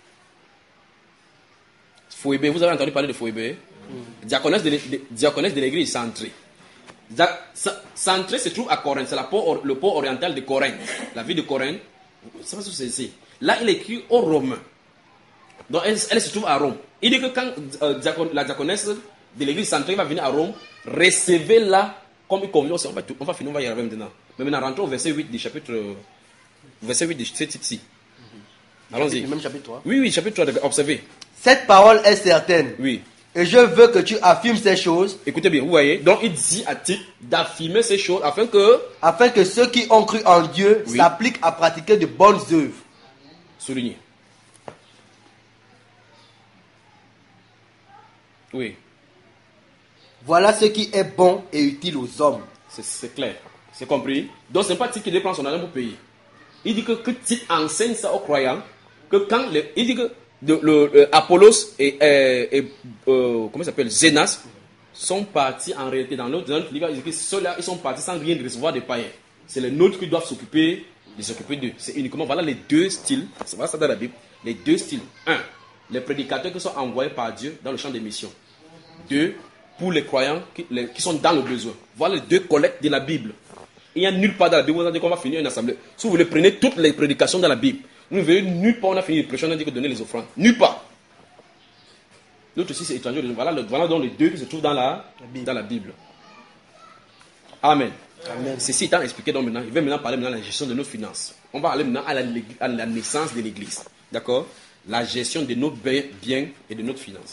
Phoébé, vous avez entendu parler de Phoébé? Mm. Diaconesse de, de, diaconesse de l'église Centrée. Centrée se trouve à Corinthe, c'est la port, le port oriental de Corinthe, la ville de Corinthe. C'est pas ce que c'est ici. Là, il écrit aux Romains. Donc, elle, elle se trouve à Rome. Il dit que quand euh, diacon, la diaconesse de l'église Centrée va venir à Rome, recevez-la comme il convient. On va, on va finir, on va y arriver maintenant. Mais maintenant, rentrons au verset huit du chapitre, verset huit de ce titre-ci. Allons-y. Même chapitre trois. Oui, oui, chapitre trois, observez. Cette parole est certaine. Oui. Et je veux que tu affirmes ces choses. Écoutez bien, vous voyez. Donc il dit à Tite d'affirmer ces choses afin que... Afin que ceux qui ont cru en Dieu oui. s'appliquent à pratiquer de bonnes œuvres. Souligné. Oui. Voilà ce qui est bon et utile aux hommes. C'est clair. C'est compris. Donc ce n'est pas Tite qui dépense son argent pour payer. Il dit que, que Tite enseigne ça aux croyants. Que quand les, il dit que de, le, le, Apollos et, et, et euh, comment ça s'appelle, Zénas sont partis en réalité dans l'autre livre. Il dit que ceux-là, ils sont partis sans rien recevoir des païens. C'est les nôtres qui doivent s'occuper de s'occuper d'eux. C'est uniquement, voilà les deux styles. C'est vrai ça dans la Bible. Les deux styles. Un, les prédicateurs qui sont envoyés par Dieu dans le champ des missions. Deux, pour les croyants qui, les, qui sont dans le besoin. Voilà les deux collectes de la Bible. Il n'y a nulle part dans la Bible où on a dit qu'on va finir une assemblée. Si vous voulez, prenez toutes les prédications dans la Bible. Vous ne verrez nulle part on a fini les prêches, on a dit que donner les offrandes. Nulle part. L'autre aussi c'est étranger. Voilà, le, voilà donc les deux qui se trouvent dans la, la Bible. Dans la Bible. Amen. Amen. Ceci étant expliqué donc maintenant, il va maintenant parler maintenant de la gestion de nos finances. On va aller maintenant à la, à la naissance de l'église. D'accord? La gestion de nos biens et de notre finance.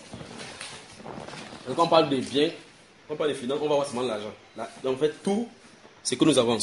Donc quand on parle des biens, quand on parle des finances, on va voir seulement l'argent. En fait, tout ce que nous avons.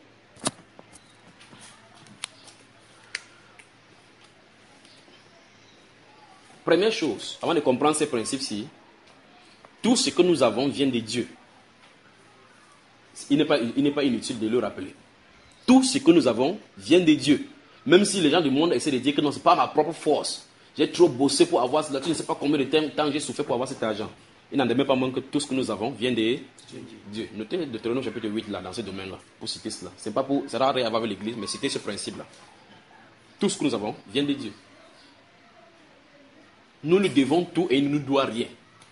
Première chose, avant de comprendre ces principes-ci, tout ce que nous avons vient de Dieu. Il n'est pas, il n'est pas inutile de le rappeler. Tout ce que nous avons vient de Dieu. Même si les gens du monde essaient de dire que non, ce n'est pas ma propre force. J'ai trop bossé pour avoir cela. Tu ne sais pas combien de temps j'ai souffert pour avoir cet argent. Il n'en demeure pas moins que tout ce que nous avons vient de Dieu. Notez Deutéronome chapitre huit là, dans ce domaine-là, pour citer cela. Ce n'est pas pour, ça n'a rien à voir avec l'église, mais citer ce principe-là. Tout ce que nous avons vient de Dieu. Nous lui devons tout et il ne nous doit rien.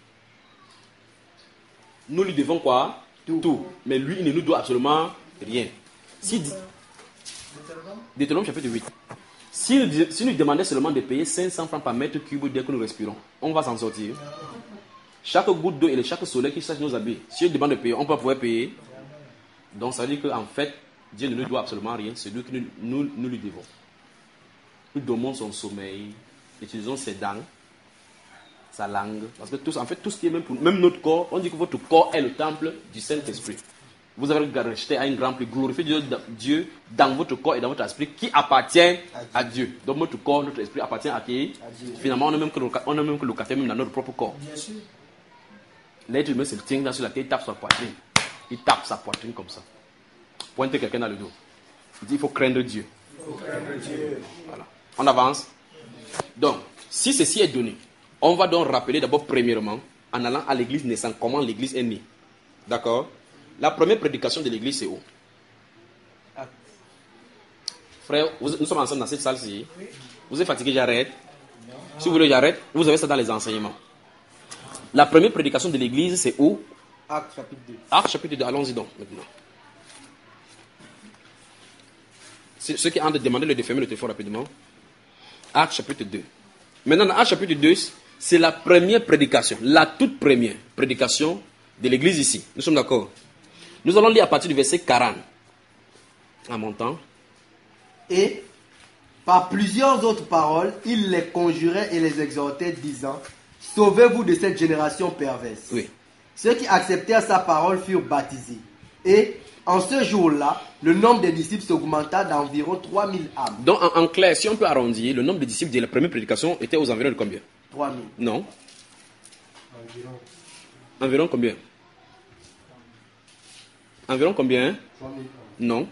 Nous lui devons quoi? Tout. tout. Mais lui, il ne nous doit absolument rien. Si Deutéronome chapitre huit. S'il si nous demandait seulement de payer cinq cents francs par mètre cube dès que nous respirons, on va s'en sortir. Chaque goutte d'eau et chaque soleil qui sèche nos habits, si il demande de payer, on peut pouvoir payer. Donc ça veut dire qu'en fait, Dieu ne nous doit absolument rien. C'est lui que nous, nous, nous lui devons. Nous dormons son sommeil, utilisons ses dents, sa langue, parce que tous, en fait, tout ce qui est même pour même notre corps, on dit que votre corps est le temple du Saint-Esprit. Vous avez rejeté à un grand prix, glorifié Dieu, Dieu dans votre corps et dans votre esprit qui appartient à Dieu. À Dieu. Donc notre corps, notre esprit appartient à qui? À Dieu. Finalement, on est même que on est même que locataire même dans notre propre corps. Bien sûr. L'être humain se tient dans sur la tête, il tape sa poitrine. Il tape sa poitrine comme ça. Pointe quelqu'un dans le dos. Il dit il faut craindre Dieu. Il faut craindre Dieu. Voilà. On avance. Donc, si ceci est donné, on va donc rappeler d'abord premièrement, en allant à l'église naissante, comment l'église est née. D'accord? La première prédication de l'église, c'est où? Frère, vous, nous sommes ensemble dans cette salle-ci. Oui. Vous êtes fatigué, j'arrête. Si vous voulez, j'arrête. Vous avez ça dans les enseignements. La première prédication de l'église, c'est où? Acte chapitre deux. Acte chapitre deux, allons-y donc maintenant. C'est ceux qui ont demandé le défermer le téléphone rapidement. Acte chapitre deux. Maintenant, dans Acte chapitre deux, c'est la première prédication, la toute première prédication de l'église ici. Nous sommes d'accord? Nous allons lire à partir du verset quarante. En montant. Et par plusieurs autres paroles, il les conjurait et les exhortait, disant: sauvez-vous de cette génération perverse. Oui. Ceux qui acceptèrent sa parole furent baptisés. Et en ce jour-là, le nombre des disciples s'augmenta d'environ trois mille âmes. Donc, en, en clair, si on peut arrondir, le nombre de disciples de la première prédication était aux environs de combien? trois mille. Non. Environ. Environ combien? Environ combien? trois mille. Non.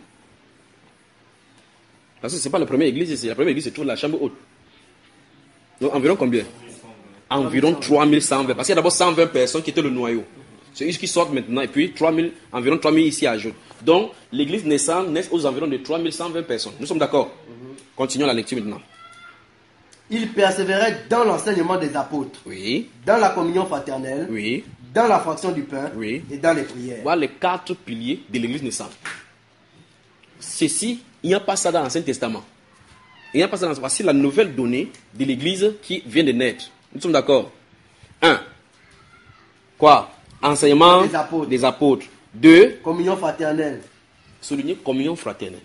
Parce que ce n'est pas la première église ici. La première église, c'est toujours la chambre haute. Donc, environ combien? Environ trois mille cent vingt. Parce qu'il y a d'abord cent vingt personnes qui étaient le noyau. C'est eux qui sortent maintenant. Et puis, trois mille, environ trois mille ici ajoutent. Donc, l'église naissante naît aux environs de trois mille cent vingt personnes. Nous sommes d'accord? Mm-hmm. Continuons la lecture maintenant. Il persévérait dans l'enseignement des apôtres. Oui. Dans la communion fraternelle. Oui. Dans la fraction du pain. Oui. Et dans les prières. Voilà les quatre piliers de l'église naissante. Ceci, il n'y a pas ça dans l'Ancien Testament. Il n'y a pas ça dans l'Ancien Testament. Voici la nouvelle donnée de l'église qui vient de naître. Nous sommes d'accord? Un. Quoi? Enseignement des apôtres. des apôtres. Deux. Communion fraternelle. Souligner communion fraternelle.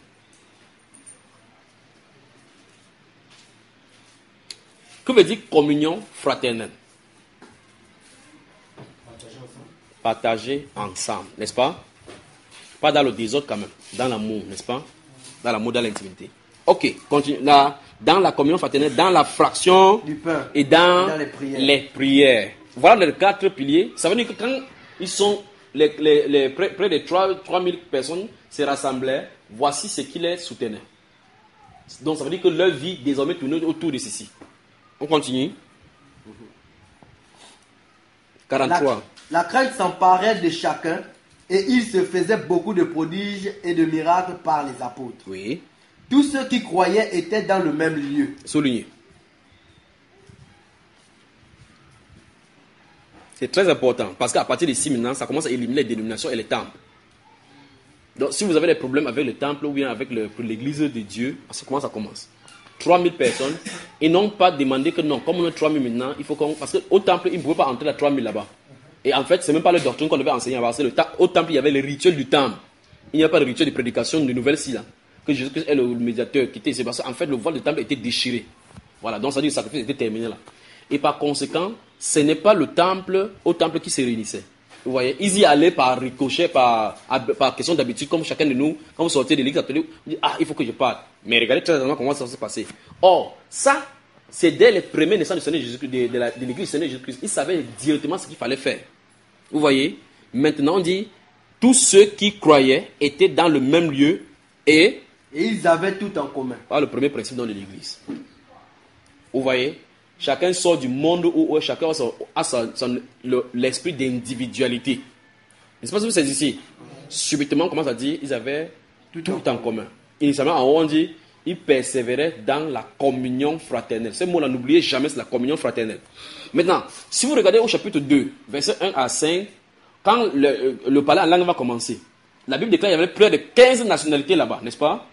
Que veut dire communion fraternelle? Partager ensemble. Partager ensemble, n'est-ce pas? Pas dans le désordre quand même, dans l'amour, n'est-ce pas? Dans l'amour, dans l'intimité. Ok, continue. Là, dans la communion fraternelle, dans la fraction du pain et dans, et dans les, prières. les prières. Voilà les quatre piliers. Ça veut dire que quand ils sont, les, les, les, près, près de trois mille personnes se rassemblaient, voici ce qui les soutenait. Donc ça veut dire que leur vie désormais tournait autour de ceci. On continue. quarante-trois. La, la crainte s'emparait de chacun et il se faisait beaucoup de prodiges et de miracles par les apôtres. Oui. Tous ceux qui croyaient étaient dans le même lieu. Souligné. C'est très important parce qu'à partir d'ici maintenant, ça commence à éliminer les dénominations et les temples. Donc si vous avez des problèmes avec le temple ou bien avec le, l'église de Dieu, c'est comment ça commence. trois mille personnes, ils n'ont pas demandé que non, comme on est trois mille maintenant, il faut qu'on... Parce qu'au temple, ils ne pouvaient pas entrer à trois mille là-bas. Et en fait, ce n'est même pas le doctrine qu'on devait enseigner là-bas. Le ta... Au temple, il y avait les rituels du temple. Il n'y a pas de rituel de prédication de nouvelle si là. Que Jésus-Christ est le médiateur qui était... C'est parce qu'en fait, le voile du temple était déchiré. Voilà, donc ça veut dire que le sacrifice était terminé là. Et par conséquent, ce n'est pas le temple, au temple qui se réunissait. Vous voyez, ils y allaient par ricochet, par, par question d'habitude, comme chacun de nous, quand vous sortez de l'église catholique, vous dites, ah, il faut que je parle. Mais regardez très attentivement comment ça s'est passé. Or, ça, c'est dès les premiers naissances du Seigneur Jésus-Christ, de, de, la, de l'église du Seigneur Jésus-Christ. Ils savaient directement ce qu'il fallait faire. Vous voyez, maintenant on dit, tous ceux qui croyaient étaient dans le même lieu et... Et ils avaient tout en commun. Voilà le premier principe dans l'église. Vous voyez, chacun sort du monde où, où chacun a, son, a son, son, le, l'esprit d'individualité. N'est-ce pas ce que c'est ici? Subitement, on commence à dire, ils avaient tout, tout en, en commun. Initialement, en haut, on dit, ils persévéraient dans la communion fraternelle. Ce mot-là, n'oubliez jamais, c'est la communion fraternelle. Maintenant, si vous regardez au chapitre deux, versets un à cinq, quand le, le palais en langue va commencer, la Bible déclare qu'il y avait près de quinze nationalités là-bas, n'est-ce pas?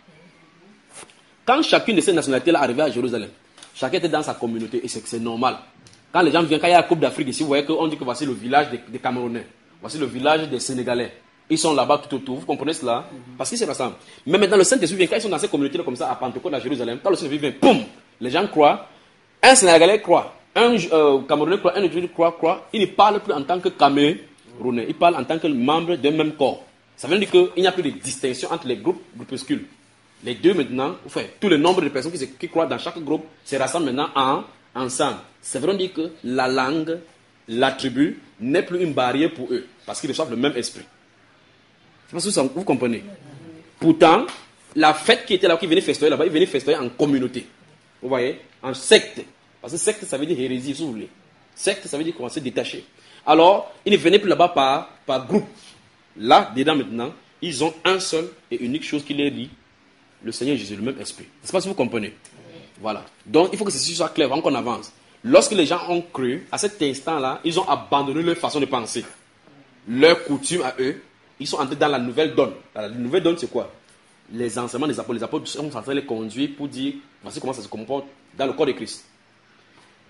Quand chacune de ces nationalités-là arrivait à Jérusalem, chacun était dans sa communauté et c'est, c'est normal. Quand les gens viennent, quand il y a la Coupe d'Afrique ici, vous voyez qu'on dit que voici le village des, des Camerounais, voici le village des Sénégalais. Ils sont là-bas tout autour, vous comprenez cela? Mm-hmm. Parce qu'ils se rassemblent. Mais maintenant, le Saint-Esprit vient, quand ils sont dans ces communautés comme ça, à Pentecôte, à Jérusalem, quand le Saint-Esprit vient, boum, les gens croient, un Sénégalais croit, un euh, Camerounais croit, un Égyptien croit, croit, ils ne parlent plus en tant que Camerounais, ils parlent en tant que membres d'un même corps. Ça veut dire qu'il n'y a plus de distinction entre les groupes, groupuscules. Les deux maintenant, enfin, tout le nombre de personnes qui, se, qui croient dans chaque groupe se rassemblent maintenant en, ensemble. Ça veut dire que la langue, la tribu, n'est plus une barrière pour eux, parce qu'ils reçoivent le même esprit. Je ne sais pas si vous comprenez. Pourtant, la fête qui était là, qui venait festoyer là-bas, ils venaient festoyer en communauté. Vous voyez? En secte. Parce que secte, ça veut dire hérésie, si vous voulez. Secte, ça veut dire commencer à se détacher. Alors, ils ne venaient plus là-bas par, par groupe. Là, dedans maintenant, ils ont un seul et unique chose qui les lie. Le Seigneur Jésus, le même esprit. Je ne sais pas si vous comprenez. Voilà. Donc, il faut que ceci soit clair avant qu'on avance. Lorsque les gens ont cru, à cet instant-là, ils ont abandonné leur façon de penser. Leur coutume à eux, ils sont entrés dans la nouvelle donne. La nouvelle donne, c'est quoi? Les enseignements des apôtres. Les apôtres sont en train de les conduire pour dire, voici comment ça se comporte dans le corps de Christ.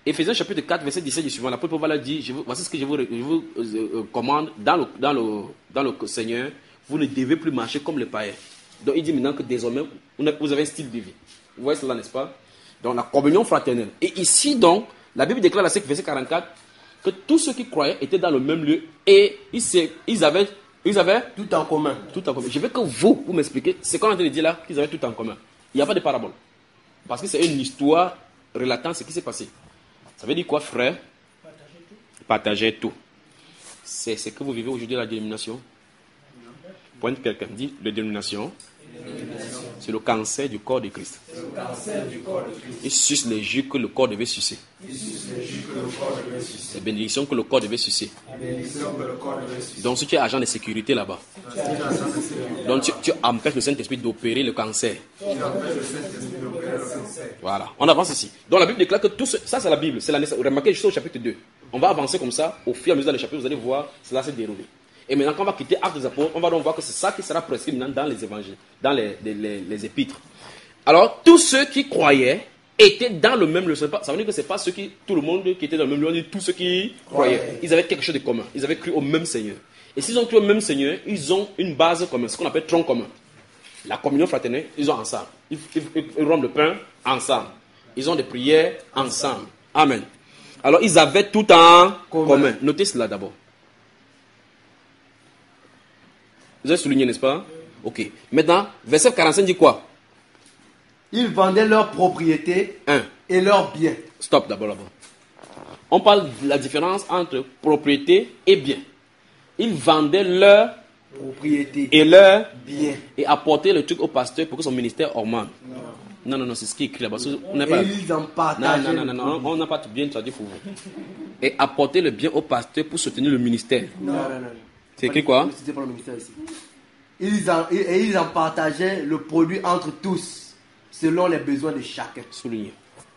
Éphésiens chapitre quatre, verset dix-sept et suivant, l'apôtre Paul va dire, je vous, voici ce que je vous, je vous euh, euh, commande dans le, dans, le, dans le Seigneur, vous ne devez plus marcher comme les païens. Donc il dit maintenant que désormais, vous avez un style de vie. Vous voyez cela, n'est-ce pas? Donc la communion fraternelle. Et ici donc, la Bible déclare à verset quarante-quatre, que tous ceux qui croyaient étaient dans le même lieu et ils, ils, avaient, ils avaient tout en commun. Tout en commun. Je veux que vous, vous m'expliquez ce qu'on est en train de dire là, qu'ils avaient tout en commun. Il n'y a pas de parabole. Parce que c'est une histoire relatant ce qui s'est passé. Ça veut dire quoi, frère? Partager tout. Partager tout. C'est ce que vous vivez aujourd'hui, la dénomination. Pointe quelqu'un, dit la dénomination. C'est le cancer du corps de Christ. C'est le cancer du corps de Christ. Il suce les jus que le corps devait sucer. Il suce les jus que le corps devait sucer. Les bénédictions que le corps devait sucer. Les bénédictions que le corps devait sucer. Donc si tu es agent de sécurité là-bas, donc tu, tu empêches le Saint-Esprit d'opérer le cancer. Tu empêches le Saint-Esprit d'opérer le cancer. Voilà, on avance ici. Donc la Bible déclare que tout ce, ça c'est la Bible, c'est la naissance. Remarquez juste au chapitre deux. On va avancer comme ça, au fur et à mesure dans les chapitres, vous allez voir cela se dérouler. Et maintenant, quand on va quitter Actes des Apôtres, on va donc voir que c'est ça qui sera prescrit maintenant dans les évangiles, dans les, les, les, les épîtres. Alors, tous ceux qui croyaient étaient dans le même lieu. Ça veut dire que ce n'est pas ceux qui, tout le monde qui était dans le même lieu, on dit tous ceux qui croyaient. Ouais. Ils avaient quelque chose de commun. Ils avaient cru au même Seigneur. Et s'ils ont cru au même Seigneur, ils ont une base commune, ce qu'on appelle tronc commun. La communion fraternelle, ils ont ensemble. Ils, ils, ils, ils rompent le pain ensemble. Ils ont des prières ensemble. Amen. Alors, ils avaient tout en commun. commun. Notez cela d'abord. Vous avez souligné, n'est-ce pas? Ok. Maintenant, verset quarante-cinq dit quoi? Ils vendaient leurs propriétés Un. et leurs biens. Stop d'abord là-bas. On parle de la différence entre propriété et bien. Ils vendaient leurs propriétés et leurs biens. Et apportaient le truc au pasteur pour que son ministère augmente. Non, non, non, non c'est ce qui est écrit là-bas. On n'a pas... Et ils en partageaient. Non, non, non, non, on n'a pas bien traduit pour vous. Et apporter le bien au pasteur pour soutenir le ministère. Non, non, non. C'est écrit quoi? C'était pas le ministère ici. Ils en, et ils en partageaient le produit entre tous, selon les besoins de chacun. Souligné.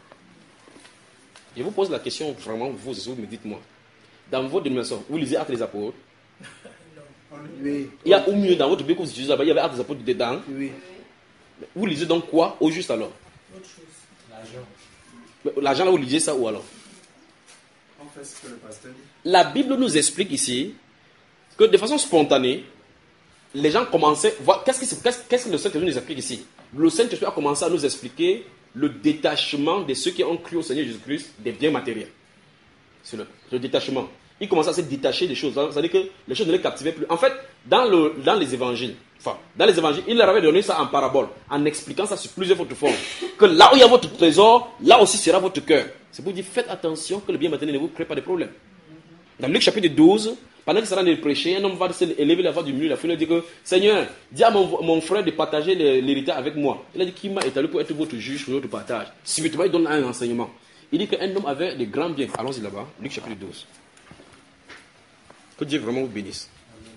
Je vous pose la question, vraiment, vous, vous me dites moi. Dans votre dénomination, vous lisez Actes des Apôtres? Oui. Il y a au mieux dans votre Bible que vous utilisez là-bas, il y avait Actes des Apôtres dedans. Oui. Vous lisez donc quoi au juste alors? Autre chose. L'argent. L'argent là, vous lisez ça où alors? On fait ce que le pasteur dit. La Bible nous explique ici que de façon spontanée, les gens commençaient. Voir, qu'est-ce, que qu'est-ce, qu'est-ce que le Saint-Esprit nous explique ici? Le Saint-Esprit a commencé à nous expliquer le détachement de ceux qui ont cru au Seigneur Jésus-Christ des biens matériels. C'est le, le détachement. Il commençait à se détacher des choses. C'est-à-dire que les choses ne les captivaient plus. En fait, dans, le, dans les évangiles, enfin, dans les évangiles, il leur avait donné ça en parabole, en expliquant ça sur plusieurs autres formes. Que là où il y a votre trésor, là aussi sera votre cœur. C'est pour dire, faites attention que le bien matériel ne vous crée pas de problème. Dans Luc chapitre douze, pendant qu'il sera en train de prêcher, un homme va élever la voix du milieu, la foule lui dit que Seigneur, dis à mon, mon frère de partager l'héritage avec moi. Il a dit qui m'a établi pour être votre juge pour votre partage. Subitement, il donne un enseignement. Il dit qu'un homme avait de grands biens. Allons-y là-bas, Luc chapitre douze. Que Dieu vraiment vous bénisse.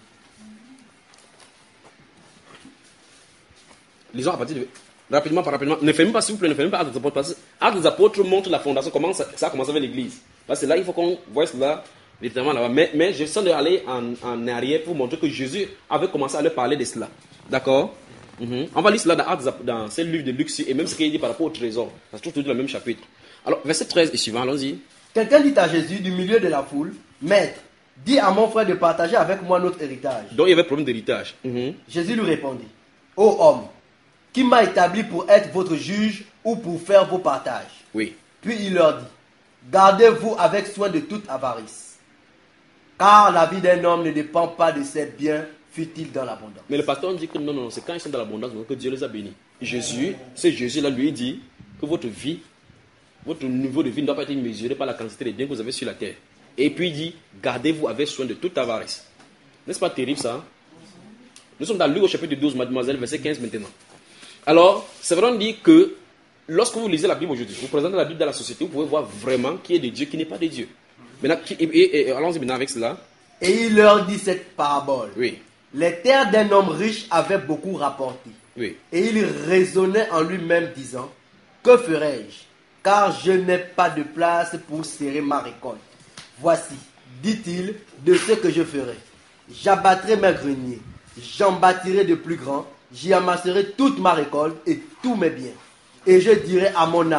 Lisons à partir de. Rapidement, par rapidement. Ne fermez pas, s'il vous plaît, ne fermez pas Actes des Apôtres. Parce que Actes des Apôtres montre la fondation, comment ça, ça a commencé avec l'Église. Parce que là, il faut qu'on voit cela. Évidemment là-bas. Mais, mais je sens d'aller en, en arrière pour montrer que Jésus avait commencé à leur parler de cela. D'accord? Mm-hmm. On va lire cela dans, Actes, dans ce livre de Luc et même ce qu'il dit par rapport au trésor. Ça se trouve tout dans le même chapitre. Alors, verset treize et suivant, allons-y. Quelqu'un dit à Jésus du milieu de la foule, Maître, dis à mon frère de partager avec moi notre héritage. Donc il y avait problème d'héritage. Mm-hmm. Jésus lui répondit, ô homme, qui m'a établi pour être votre juge ou pour faire vos partages? Oui. Puis il leur dit, gardez-vous avec soin de toute avarice. Car la vie d'un homme ne dépend pas de ses biens, fut-il dans l'abondance. Mais le pasteur dit que non, non, non, c'est quand ils sont dans l'abondance que Dieu les a bénis. Jésus, c'est Jésus-là lui dit que votre vie, votre niveau de vie ne doit pas être mesuré par la quantité de biens que vous avez sur la terre. Et puis il dit, gardez-vous avec soin de toute avarice. N'est-ce pas terrible ça? Nous sommes dans Luc au chapitre douze, mademoiselle, verset quinze maintenant. Alors, c'est vrai, on dit que lorsque vous lisez la Bible aujourd'hui, vous présentez la Bible dans la société, vous pouvez voir vraiment qui est de Dieu, qui n'est pas de Dieu. Maintenant, et, et, et, allons-y maintenant avec cela. Et il leur dit cette parabole. Oui. Les terres d'un homme riche avaient beaucoup rapporté. Oui. Et il raisonnait en lui-même disant, que ferai-je? Car je n'ai pas de place pour serrer ma récolte. Voici, dit-il, de ce que je ferai. J'abattrai mes greniers, j'en bâtirai de plus grands, j'y amasserai toute ma récolte et tous mes biens. Et je dirai à mon âme,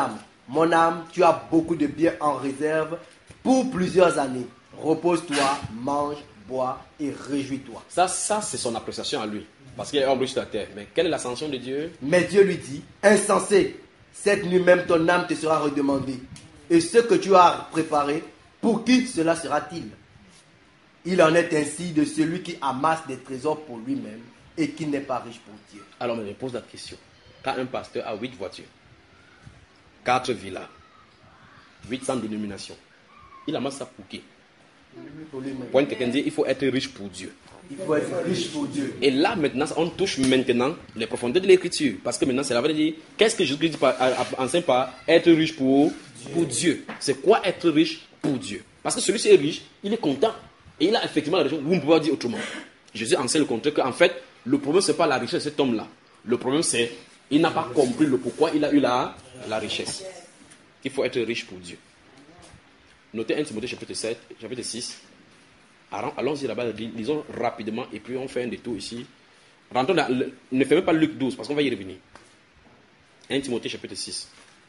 Mon âme, tu as beaucoup de biens en réserve pour plusieurs années. Repose-toi, mange, bois et réjouis-toi. Ça, ça c'est son appréciation à lui. Parce qu'il est homme sur la terre. Mais quelle est l'ascension de Dieu? Mais Dieu lui dit, insensé, cette nuit même ton âme te sera redemandée. Et ce que tu as préparé, pour qui cela sera-t-il? Il en est ainsi de celui qui amasse des trésors pour lui-même et qui n'est pas riche pour Dieu. Alors, je me pose la question. Quand un pasteur a huit voitures, quatre villas, huit cents dénominations, il amasse ça pour qui? Pour lui-même. Point quelqu'un dit, il faut être riche pour Dieu. Il faut être riche pour Dieu. Et là, maintenant, on touche maintenant les profondeurs de l'écriture. Parce que maintenant, c'est la vraie dire, qu'est-ce que Jésus dit par, enseigne par être riche pour Dieu? Pour Dieu. C'est quoi être riche pour Dieu? Parce que celui-ci est riche, il est content. Et il a effectivement la richesse. Vous ne pouvez pas dire autrement. Jésus enseigne le contraire, qu'en fait, le problème, ce n'est pas la richesse de cet homme-là. Le problème, c'est qu'il n'a pas compris le pourquoi il a eu la, la richesse. Il faut être riche pour Dieu. Notez un Timothée chapitre sept, chapitre six. Allons-y là-bas, lisons rapidement et puis on fait un détour ici. Rentrons dans, le, ne fermez pas Luc douze parce qu'on va y revenir. un Timothée chapitre six.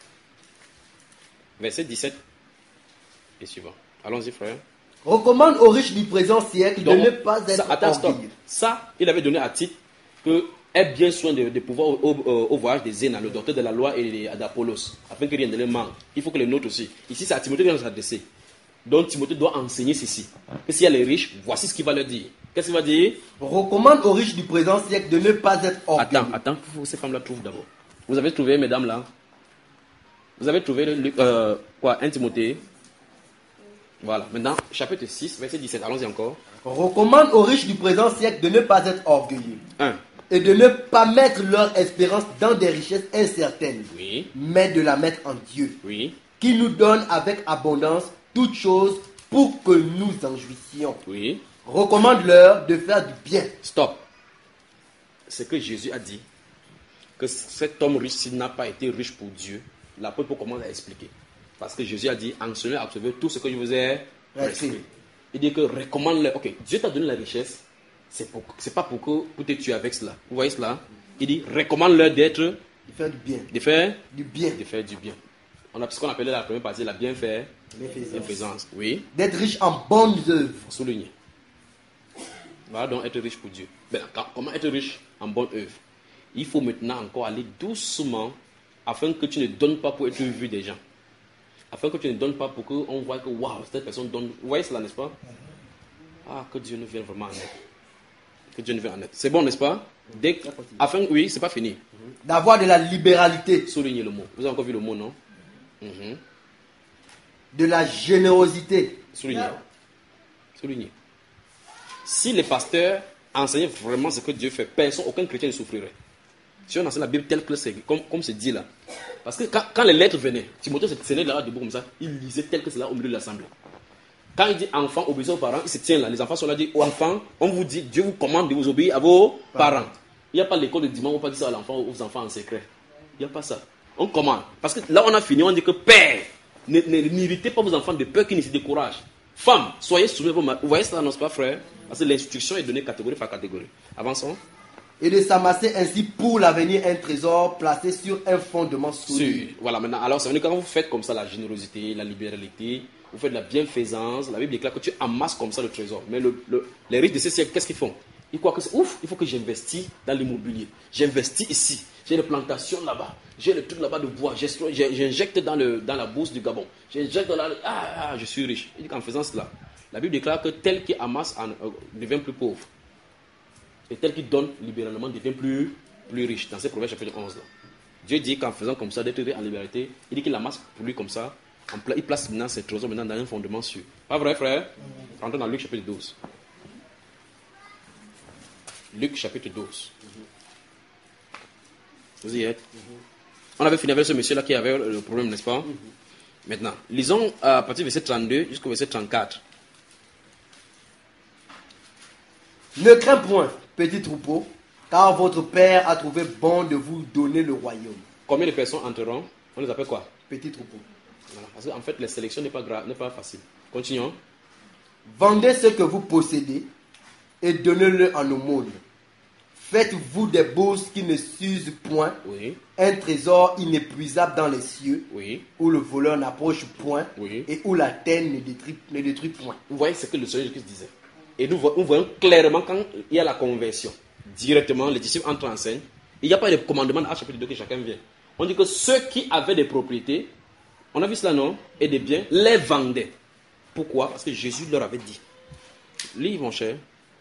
Verset dix-sept et suivant. Allons-y, frère. Recommande aux riches du présent siècle Donc, de ne pas être ça, attends, stop. orgueilleux. Ça, il avait donné à titre que aie bien soin de, de pouvoir au, au, au voyage des Zéna, le docteur de la loi et d'Apollos, afin que rien ne les manque. Il faut que les nôtres aussi. Ici, c'est à Timothée qui vient s'adresser. Donc Timothée doit enseigner ceci. Que s'il y a les riches, voici ce qu'il va leur dire. Qu'est-ce qu'il va dire? Recommande aux riches du présent siècle de ne pas être orgueilleux. Attends, attends, que ces femmes-là trouvent d'abord. Vous avez trouvé, mesdames, là? Vous avez trouvé le, euh, quoi, un Timothée? Voilà, maintenant, chapitre six, verset dix-sept, allons-y encore. Recommande aux riches du présent siècle de ne pas être orgueilleux. un. Et de ne pas mettre leur espérance dans des richesses incertaines. Oui. Mais de la mettre en Dieu. Oui. Qui nous donne avec abondance toutes choses pour que nous en jouissions. Oui. Recommande-leur de faire du bien. Stop. C'est que Jésus a dit que cet homme riche, s'il n'a pas été riche pour Dieu, l'apôtre commence à expliquer. Parce que Jésus a dit, enseignez à observer tout ce que je vous ai prescrit. Il dit que recommande-leur. Ok, Dieu t'a donné la richesse, c'est pour, c'est pas pour, que, pour te tuer avec cela. Vous voyez cela? Il dit, recommande-leur d'être. De faire du bien. De faire du bien. De faire du bien. On a ce qu'on appelait la première partie, la bienfait. Bienfaisance. Oui. D'être riche en bonnes œuvres. Souligner. Voilà donc être riche pour Dieu. Ben, comment être riche en bonnes œuvres? Il faut maintenant encore aller doucement afin que tu ne donnes pas pour être vu des gens. Afin que tu ne donnes pas pour qu'on voit que waouh, cette personne donne. Vous voyez cela, n'est-ce pas? Ah, que Dieu nous vienne vraiment en aide. Que Dieu nous vienne en aide. C'est bon, n'est-ce pas? Dès que, afin, oui, c'est pas fini. D'avoir de la libéralité. Soulignez le mot. Vous avez encore vu le mot, non? Mm-hmm. De la générosité. Soulignez. Soulignez. Si les pasteurs enseignaient vraiment ce que Dieu fait, personne, aucun chrétien ne souffrirait. Si on enseigne la Bible telle que c'est, comme, comme c'est dit là. Parce que quand, quand les lettres venaient, Timothée se tenait là debout comme ça, il lisait tel que c'est là au milieu de l'assemblée. Quand il dit enfant, obéissez aux parents, il se tient là. Les enfants sont là, dit enfants, on vous dit, Dieu vous commande de vous obéir à vos parents. Il n'y a pas l'école de dimanche, on ne peut pas dire ça à l'enfant, aux enfants en secret. Il n'y a pas ça. On commande. Parce que là, on a fini, on dit que père, n'irritez pas vos enfants de peur qu'ils ne se découragent. Femme, soyez soumis à vos maris. Vous voyez ça, non, c'est pas frère? Parce que l'instruction est donnée catégorie par catégorie. Avançons. Et de s'amasser ainsi pour l'avenir un trésor placé sur un fondement solide. Voilà, maintenant, alors ça veut dire que quand vous faites comme ça la générosité, la libéralité, vous faites de la bienfaisance, la Bible déclare que tu amasses comme ça le trésor. Mais le, le, les riches de ce siècle, qu'est-ce qu'ils font? Ils croient que c'est ouf, il faut que j'investisse dans l'immobilier. J'investis ici, j'ai des plantations là-bas, j'ai le truc là-bas de bois, j'injecte dans, le, dans la bourse du Gabon, j'injecte dans la... Ah, ah, je suis riche. Il dit qu'en faisant cela, la Bible déclare que tel qui amasse en, euh, devient plus pauvre. Et tel qui donne libéralement devient plus, plus riche. Dans ces Proverbes chapitre onze là. Dieu dit qu'en faisant comme ça, d'être riche en liberté, il dit qu'il amasse pour lui comme ça. En il place maintenant ses trésors maintenant dans un fondement sûr. Pas vrai, frère? Rentrons dans Luc chapitre douze. Luc chapitre douze. Vous y êtes? On avait fini avec ce monsieur-là qui avait le problème, n'est-ce pas? Maintenant, lisons à partir du verset trente-deux jusqu'au verset trente-quatre. Ne crains point, petit troupeau, car votre Père a trouvé bon de vous donner le royaume. Combien de personnes entreront? On les appelle quoi? Petit troupeau. Voilà. Parce qu'en fait, la sélection n'est pas, gra- n'est pas facile. Continuons. Vendez ce que vous possédez et donnez-le en aumône. Faites-vous des bourses qui ne s'usent point, Oui. un trésor inépuisable dans les cieux, Oui. où le voleur n'approche point Oui. et où la terre ne détruit, ne détruit point. Vous voyez ce que le Seigneur Jésus disait. Et nous vo- nous voyons clairement quand il y a la conversion, directement, les disciples entrent en scène. Il n'y a pas de commandement à chapitre deux que chacun vient. On dit que ceux qui avaient des propriétés, on a vu cela non, et des biens, les vendaient. Pourquoi? Parce que Jésus leur avait dit. Lis mon cher.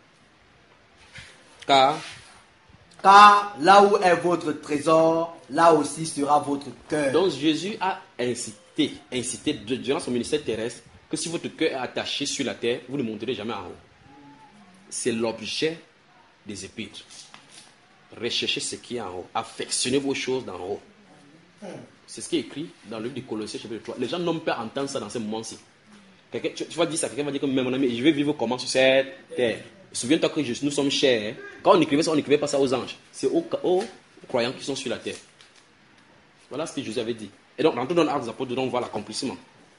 Car, Car là où est votre trésor, là aussi sera votre cœur. donc Jésus a incité, incité de- durant son ministère terrestre, que si votre cœur est attaché sur la terre, vous ne monterez jamais en haut. C'est l'objet des épîtres. Recherchez ce qui est en haut. Affectionnez vos choses d'en haut. C'est ce qui est écrit dans le livre du Colossiens chapitre trois. Les gens n'ont pas entendre ça dans ces moments-ci. Quelqu'un- Tu, tu vas dire ça, quelqu'un va dire que mais mon ami, je vais vivre comment sur cette terre. Souviens-toi que je- nous sommes chers. Quand on écrivait ça, on n'écrivait pas ça aux anges. C'est aux, aux croyants qui sont sur la terre. Voilà ce que Jésus avait dit. Et donc, rentrons dans l'Acte des Apôtres, donc on voit l'accomplissement.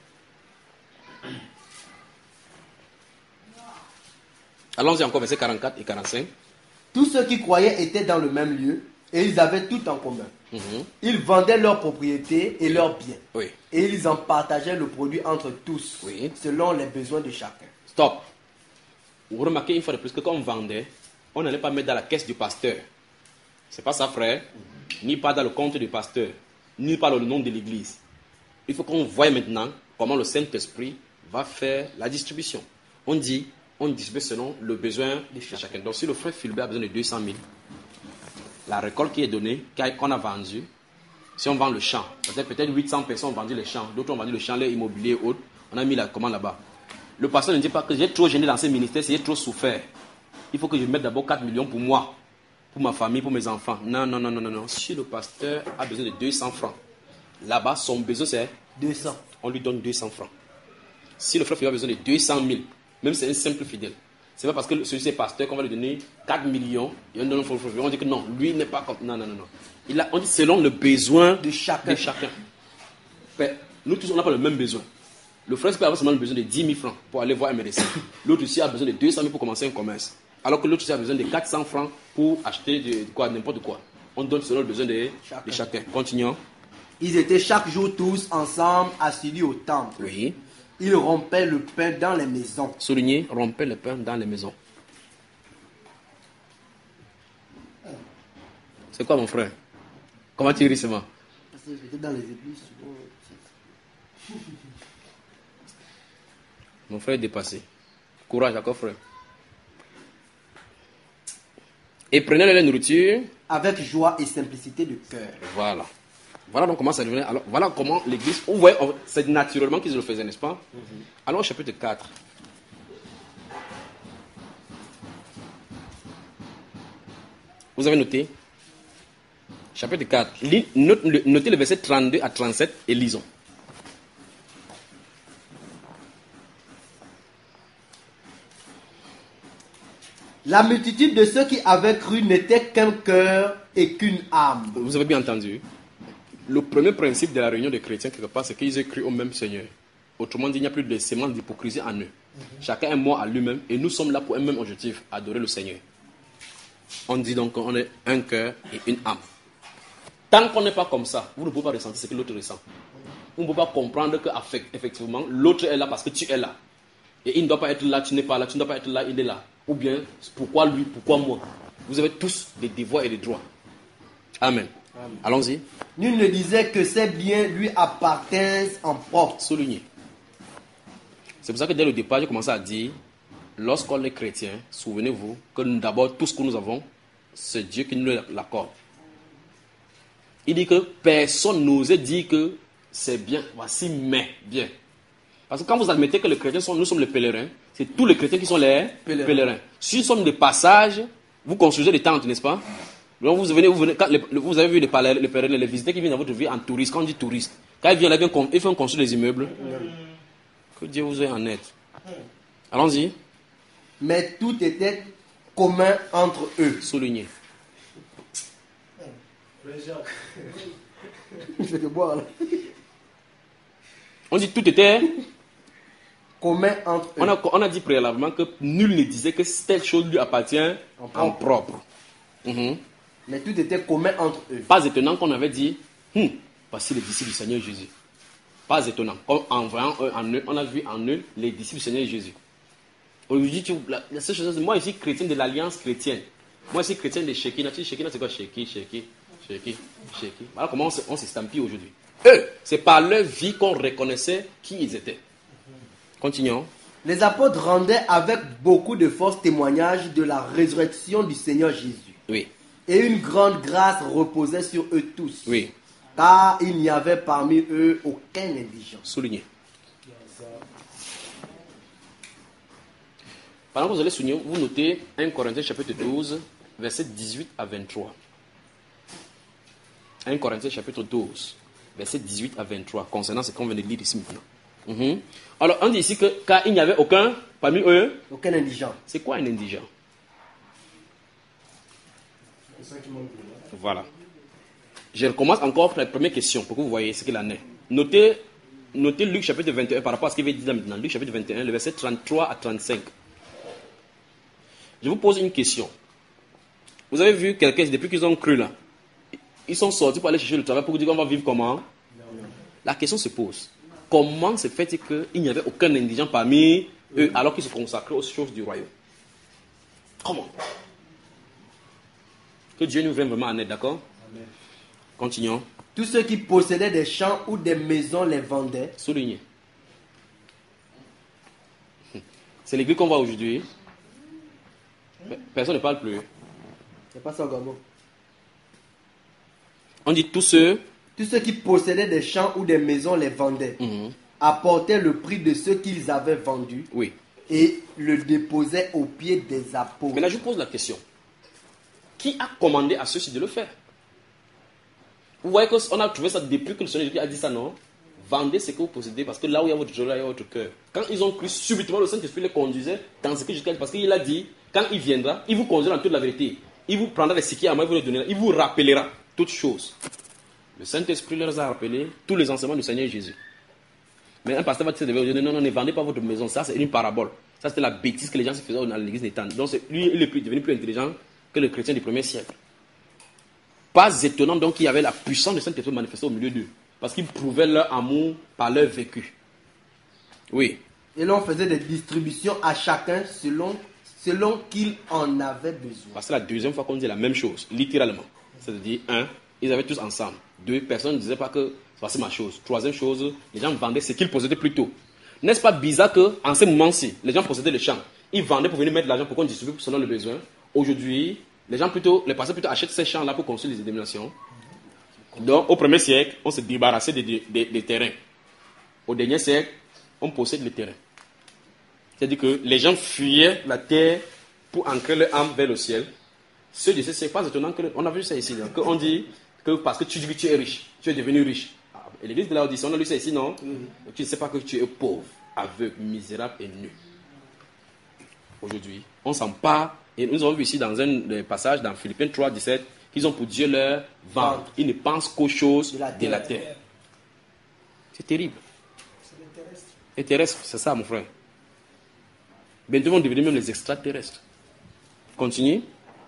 Allons-y encore, versets quarante-quatre et quarante-cinq. Tous ceux qui croyaient étaient dans le même lieu et ils avaient tout en commun. Mhm. Ils vendaient leurs propriétés et leurs biens. Oui. Et ils en partageaient le produit entre tous, Oui. selon les besoins de chacun. Stop. Vous remarquez une fois de plus que quand on vendait, on n'allait pas mettre dans la caisse du pasteur. C'est pas ça, frère. Ni pas dans le compte du pasteur, ni pas dans le nom de l'église. Il faut qu'on voie maintenant comment le Saint-Esprit va faire la distribution. On dit, on distribue selon le besoin de chacun. Donc si le frère Philbert a besoin de deux cent mille, la récolte qui est donnée, qu'on a vendue, si on vend le champ, peut-être peut-être huit cents personnes ont vendu les champs, d'autres ont vendu le champ, les immobiliers et autres, on a mis la commande là-bas. Le pasteur ne dit pas que j'ai trop gêné dans ce ministère, j'ai trop souffert. Il faut que je mette d'abord quatre millions pour moi, pour ma famille, pour mes enfants. Non, non, non, non, non, non. Si le pasteur a besoin de deux cents francs, là-bas, son besoin c'est, deux cents. on lui donne deux cents francs. Si le frère Philbert a besoin de deux cent mille, même si c'est un simple fidèle, c'est pas parce que celui-ci est pasteur qu'on va lui donner quatre millions et on donne au frère Philbert. On dit que non, lui n'est pas comme. Non, non, non, non. Il a, on dit selon le besoin De chacun. de chacun. Mais nous tous, on n'a pas le même besoin. Le frère peut avoir seulement besoin de dix mille francs pour aller voir un médecin. L'autre aussi a besoin de deux cent mille pour commencer un commerce. Alors que l'autre aussi a besoin de quatre cents francs pour acheter de, de quoi, n'importe quoi. On donne selon le besoin de chacun. De chacun. Continuons. Ils étaient chaque jour tous ensemble assidus au temple. Oui. Ils rompaient le pain dans les maisons. Souligner, rompez le pain dans les maisons. C'est quoi mon frère? Comment tu ris seulement? Parce que j'étais dans les églises. souvent, Mon frère est dépassé. Courage encore frère. Et prenez la nourriture. avec joie et simplicité de cœur. Voilà. Voilà donc comment ça devenait. Alors voilà comment l'église. Vous voyez, c'est naturellement qu'ils le faisaient, n'est-ce pas? Mm-hmm. Alors au chapitre quatre. Vous avez noté? Chapitre quatre. Notez le verset trente-deux à trente-sept et lisons. La multitude de ceux qui avaient cru n'était qu'un cœur et qu'une âme. Vous avez bien entendu. Le premier principe de la réunion des chrétiens, quelque part, c'est qu'ils aient cru au même Seigneur. Autrement dit, il n'y a plus de sémence d'hypocrisie en eux. Mm-hmm. Chacun est mort à lui-même et nous sommes là pour un même objectif, adorer le Seigneur. On dit donc qu'on est un cœur et une âme. Tant qu'on n'est pas comme ça, vous ne pouvez pas ressentir ce que l'autre ressent. Vous ne pouvez pas comprendre qu'effectivement, l'autre est là parce que tu es là. Et il ne doit pas être là, tu n'es pas là, tu ne dois pas être là, il est là. Ou bien, pourquoi lui, pourquoi moi? Vous avez tous des devoirs et des droits. Amen. Amen. Allons-y. Nul ne disait que ces biens lui appartiennent en propre. Souligné. C'est pour ça que dès le départ, j'ai commencé à dire, lorsqu'on est chrétien, souvenez-vous que d'abord, tout ce que nous avons, c'est Dieu qui nous l'accorde. Il dit que personne n'osait dire que c'est bien, voici mais bien. Parce que quand vous admettez que les chrétiens sont, nous sommes les pèlerins, c'est tous les chrétiens qui sont les pèlerins. pèlerins. Si nous sommes des passages, vous construisez des tentes, n'est-ce pas? Donc vous venez, vous venez, quand les, vous avez vu les pèlerins, les pèlerins, les visiteurs qui viennent dans votre vie en touriste. Quand on dit touriste, quand ils viennent là, ils font construire des immeubles. Que Dieu vous ait en aide. Allons-y. Mais tout était commun entre eux. Souligné. Je vais te boire là. On dit tout était commun entre on eux. a, on a dit préalablement que nul ne disait que telle chose lui appartient en propre. En propre. Mhm. Mais tout était commun entre eux. Pas étonnant qu'on avait dit, hum, voici les disciples du Seigneur Jésus. Pas étonnant. Comme en voyant eux, en eux, on a vu en eux les disciples du Seigneur Jésus. Aujourd'hui, tu, la, la seule chose, moi ici, chrétien de l'Alliance chrétienne. Moi ici, chrétien de Shekinah. Tu sais, Shekinah, c'est quoi Sheki, Sheki, Sheki, Sheki. Voilà comment on, on s'estampille aujourd'hui. Eux, c'est par leur vie qu'on reconnaissait qui ils étaient. Continuons. Les apôtres rendaient avec beaucoup de force témoignage de la résurrection du Seigneur Jésus. Oui. Et une grande grâce reposait sur eux tous. Oui. Car il n'y avait parmi eux aucun indigent. Souligné. Pendant que vous allez souligner, vous notez un Corinthiens chapitre douze, versets dix-huit à vingt-trois. un Corinthiens chapitre douze, versets dix-huit à vingt-trois, concernant ce qu'on vient de lire ici maintenant. Mm-hmm. Alors, on dit ici que car il n'y avait aucun parmi eux. Aucun indigent. C'est quoi un indigent? Voilà. Je recommence encore la première question pour que vous voyez ce qu'il en est. Notez, notez Luc chapitre vingt et un par rapport à ce qu'il va dire maintenant. Luc chapitre vingt et un, le verset trente-trois à trente-cinq. Je vous pose une question. Vous avez vu quelqu'un, depuis qu'ils ont cru là, ils sont sortis pour aller chercher le travail pour vous dire qu'on va vivre comment? La question se pose. Comment se fait-il qu'il n'y avait aucun indigent parmi eux alors qu'ils se consacraient aux choses du royaume? Comment? Que Dieu nous vienne vraiment en aide, d'accord? Amen. Continuons. Tous ceux qui possédaient des champs ou des maisons les vendaient. Souligné. C'est l'église qu'on voit aujourd'hui. Personne ne parle plus. C'est pas ça, Gabo. On dit tous ceux. Tous ceux qui possédaient des champs ou des maisons les vendaient. Mm-hmm. Apportaient le prix de ce qu'ils avaient vendu. Oui. Et le déposaient aux pieds des apôtres. Maintenant, je vous pose la question. Qui a commandé à ceux-ci de le faire? Vous voyez qu'on a trouvé ça depuis que le Seigneur Jésus a dit ça, non? Vendez ce que vous possédez parce que là où il y a votre joie, là il y a votre cœur. Quand ils ont cru, subitement le Saint-Esprit les conduisait dans ce que Jésus a dit. Parce qu'il a dit, quand il viendra, il vous conduira dans toute la vérité. Il vous prendra les sikiers à moi, il vous les donnera. Il vous rappellera toutes choses. Le Saint-Esprit leur a rappelé tous les enseignements du Seigneur Jésus. Mais un pasteur va te dire, non, non, ne vendez pas votre maison. Ça, c'est une parabole. Ça, c'était la bêtise que les gens se faisaient dans l'église des temps. Donc, lui, il est plus, devenu plus intelligent que le chrétien du premier siècle. Pas étonnant donc qu'il y avait la puissance de Saint-Esprit manifestée au milieu d'eux. Parce qu'ils prouvaient leur amour par leur vécu. Oui. Et l'on faisait des distributions à chacun selon, selon qu'il en avait besoin. Parce que la deuxième fois qu'on dit la même chose, littéralement. C'est-à-dire, un, ils avaient tous ensemble. Deux, personne ne disait pas que c'est ma chose. Troisième chose, les gens vendaient ce qu'ils possédaient plus tôt. N'est-ce pas bizarre qu'en ce moment-ci, les gens possédaient les champs. Ils vendaient pour venir mettre de l'argent pour qu'on distribue selon le besoin. Aujourd'hui, les gens plutôt, les pasteurs plutôt achètent ces champs-là pour construire les dénominations. Donc, au premier siècle, on se débarrassait des, des, des terrains. Au dernier siècle, on possède les terrains. C'est-à-dire que les gens fuyaient la terre pour ancrer leur âme vers le ciel. Ceux de ce siècle, pas étonnant qu'on a vu ça ici. Hein, qu'on dit que parce que tu dis que tu es riche, tu es devenu riche. Et l'église de Laodicée, on a lu ça ici, non? Mm-hmm. Tu ne sais pas que tu es pauvre, aveugle, misérable et nu. Aujourd'hui, on s'empare. Et nous avons vu ici dans un passage dans Philippiens trois, dix-sept qu'ils ont pour Dieu leur ventre. Ils ne pensent qu'aux choses de la terre. De la terre. C'est terrible. C'est les terrestres. Les terrestres, c'est ça, mon frère. Bientôt, ils vont devenir même les extraterrestres. Continue.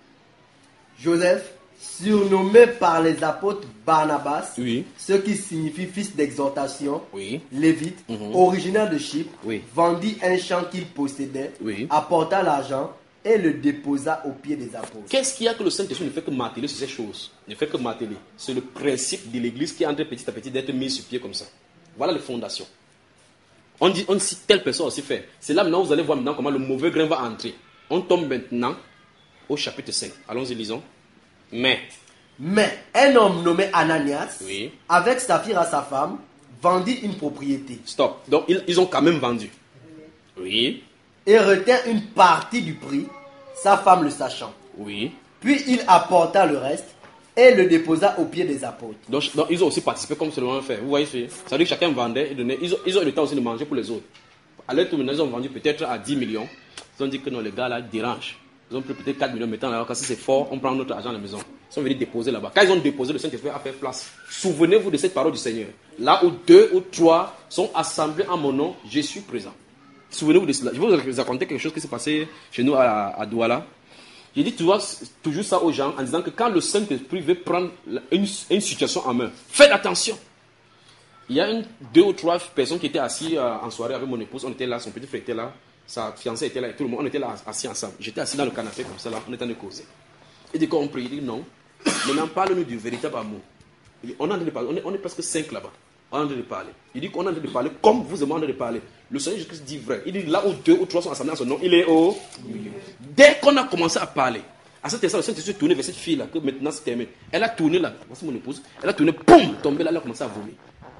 Joseph, surnommé par les apôtres Barnabas, oui. Ce qui signifie fils d'exhortation, oui. Lévite, mm-hmm. originaire de Chypre, oui. vendit un champ qu'il possédait, oui. apporta l'argent et le déposa aux pieds des apôtres. Qu'est-ce qu'il y a que le Saint-Esprit ne fait que marteler sur ces choses? Ne fait que marteler. C'est le principe de l'Église qui est en train petit à petit d'être mis sur pied comme ça. Voilà les fondations. On dit, on dit telle personne aussi fait. C'est là maintenant vous allez voir maintenant comment le mauvais grain va entrer. On tombe maintenant au chapitre cinq. Allons-y, lisons. Mais, Mais un homme nommé Ananias, oui. avec Saphira sa femme, vendit une propriété. Stop. Donc ils, ils ont quand même vendu. Oui. Et retint une partie du prix, sa femme le sachant. Oui. Puis il apporta le reste et le déposa aux pieds des apôtres. Donc, donc ils ont aussi participé comme seulement fait. Vous voyez, ça veut dire que chacun vendait et donnait. Ils ont, ils ont eu le temps aussi de manger pour les autres. À l'heure où ils ont vendu peut-être à dix millions. Ils ont dit que non, les gars là dérangent. Ils ont pris peut-être quatre millions maintenant. Alors que si c'est fort, on prend notre argent à la maison. Ils sont venus déposer là-bas. Quand ils ont déposé, le Saint-Esprit a fait place. Souvenez-vous de cette parole du Seigneur. Là où deux ou trois sont assemblés en mon nom, je suis présent. Souvenez-vous de cela. Je vais vous raconter quelque chose qui s'est passé chez nous à, à Douala. Je dis toujours, toujours ça aux gens en disant que quand le Saint-Esprit veut prendre une, une situation en main, faites attention. Il y a une, deux ou trois personnes qui étaient assises euh, en soirée avec mon épouse. On était là, son petit frère était là, sa fiancée était là, et tout le monde, on était là assis ensemble. J'étais assis dans le canapé comme ça, là, on était en train de causer. Il dit qu'on prie, il dit non. Maintenant, parle-nous du véritable amour. Il dit, on est en train de parler, on est, on est presque cinq là-bas. On est en train de parler. Il dit qu'on est en train de parler comme vous et moi on est en train de parler. Le Seigneur Jésus-Christ dit vrai. Il dit là où deux ou trois sont assemblés en son nom, il est au milieu. Dès qu'on a commencé à parler, à cet instant, le Saint-Esprit est tourné vers cette fille-là, que maintenant c'est terminé. Elle a tourné là, voici mon épouse, elle a tourné, boum, tombé là, elle a commencé à vomir.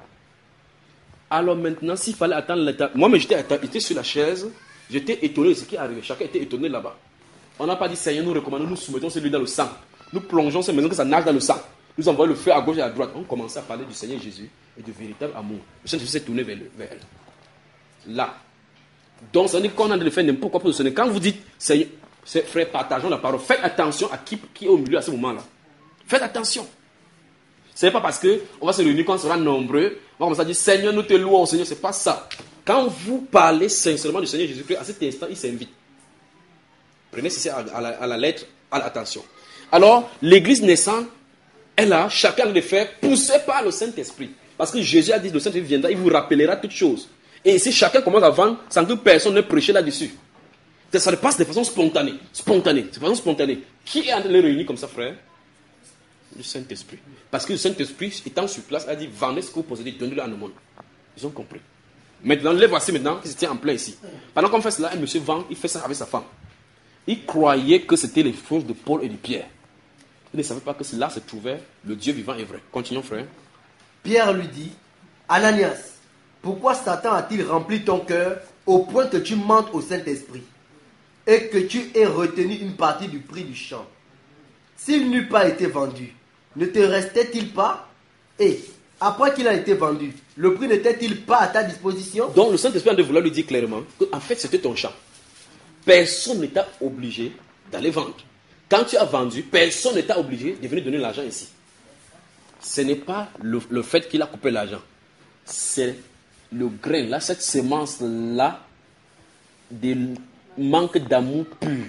Alors maintenant, s'il fallait attendre l'état, moi-même j'étais, j'étais sur la chaise, j'étais étonné de ce qui est arrivé. Chacun était étonné là-bas. On n'a pas dit Seigneur, nous recommandons, nous soumettons celui dans le sang. Nous plongeons cette maison que ça nage dans le sang. Nous envoyons le feu à gauche et à droite. On commençait à parler du Seigneur Jésus et du véritable amour. Le Saint-Esprit s'est tourné vers, le, vers elle. Là. Donc, ça veut dire qu'on a de le faire n'importe quoi pour le Seigneur. Quand vous dites, Seigneur, frère, partageons la parole, faites attention à qui, qui est au milieu à ce moment-là. Faites attention. Ce n'est pas parce qu'on va se réunir quand on sera nombreux, on va commencer à dire Seigneur, nous te louons, Seigneur. Ce n'est pas ça. Quand vous parlez sincèrement du Seigneur Jésus-Christ, à cet instant, il s'invite. Prenez ceci à, à, la, à la lettre, à l'attention. Alors, l'église naissante, elle a chacun de faire poussé par le Saint-Esprit. Parce que Jésus a dit, le Saint-Esprit viendra, il vous rappellera toutes choses. Et si chacun commence à vendre, sans que personne ne prêche là-dessus. Ça se passe de façon spontanée. Spontanée. De façon spontanée. Qui est en train de les réunir comme ça, frère? Le Saint-Esprit. Parce que le Saint-Esprit, étant sur place, a dit, vendez ce que vous possédez, donnez-le à nos mondes. Ils ont compris. Maintenant, les voici maintenant, qui se tient en plein ici. Pendant qu'on fait cela, un monsieur vend, il fait ça avec sa femme. Il croyait que c'était les choses de Paul et de Pierre. Il ne savait pas que là se trouvait le Dieu vivant et vrai. Continuons, frère. Pierre lui dit, Ananias, pourquoi Satan a-t-il rempli ton cœur au point que tu mentes au Saint-Esprit et que tu aies retenu une partie du prix du champ? S'il n'eût pas été vendu, ne te restait-il pas? Et après qu'il a été vendu, le prix n'était-il pas à ta disposition? Donc le Saint-Esprit a de vouloir lui dire clairement qu'en fait c'était ton champ. Personne n'était obligé d'aller vendre. Quand tu as vendu, personne n'était obligé de venir donner l'argent ici. Ce n'est pas le, le fait qu'il a coupé l'argent. C'est le grain, là, cette semence-là, de manque d'amour pur.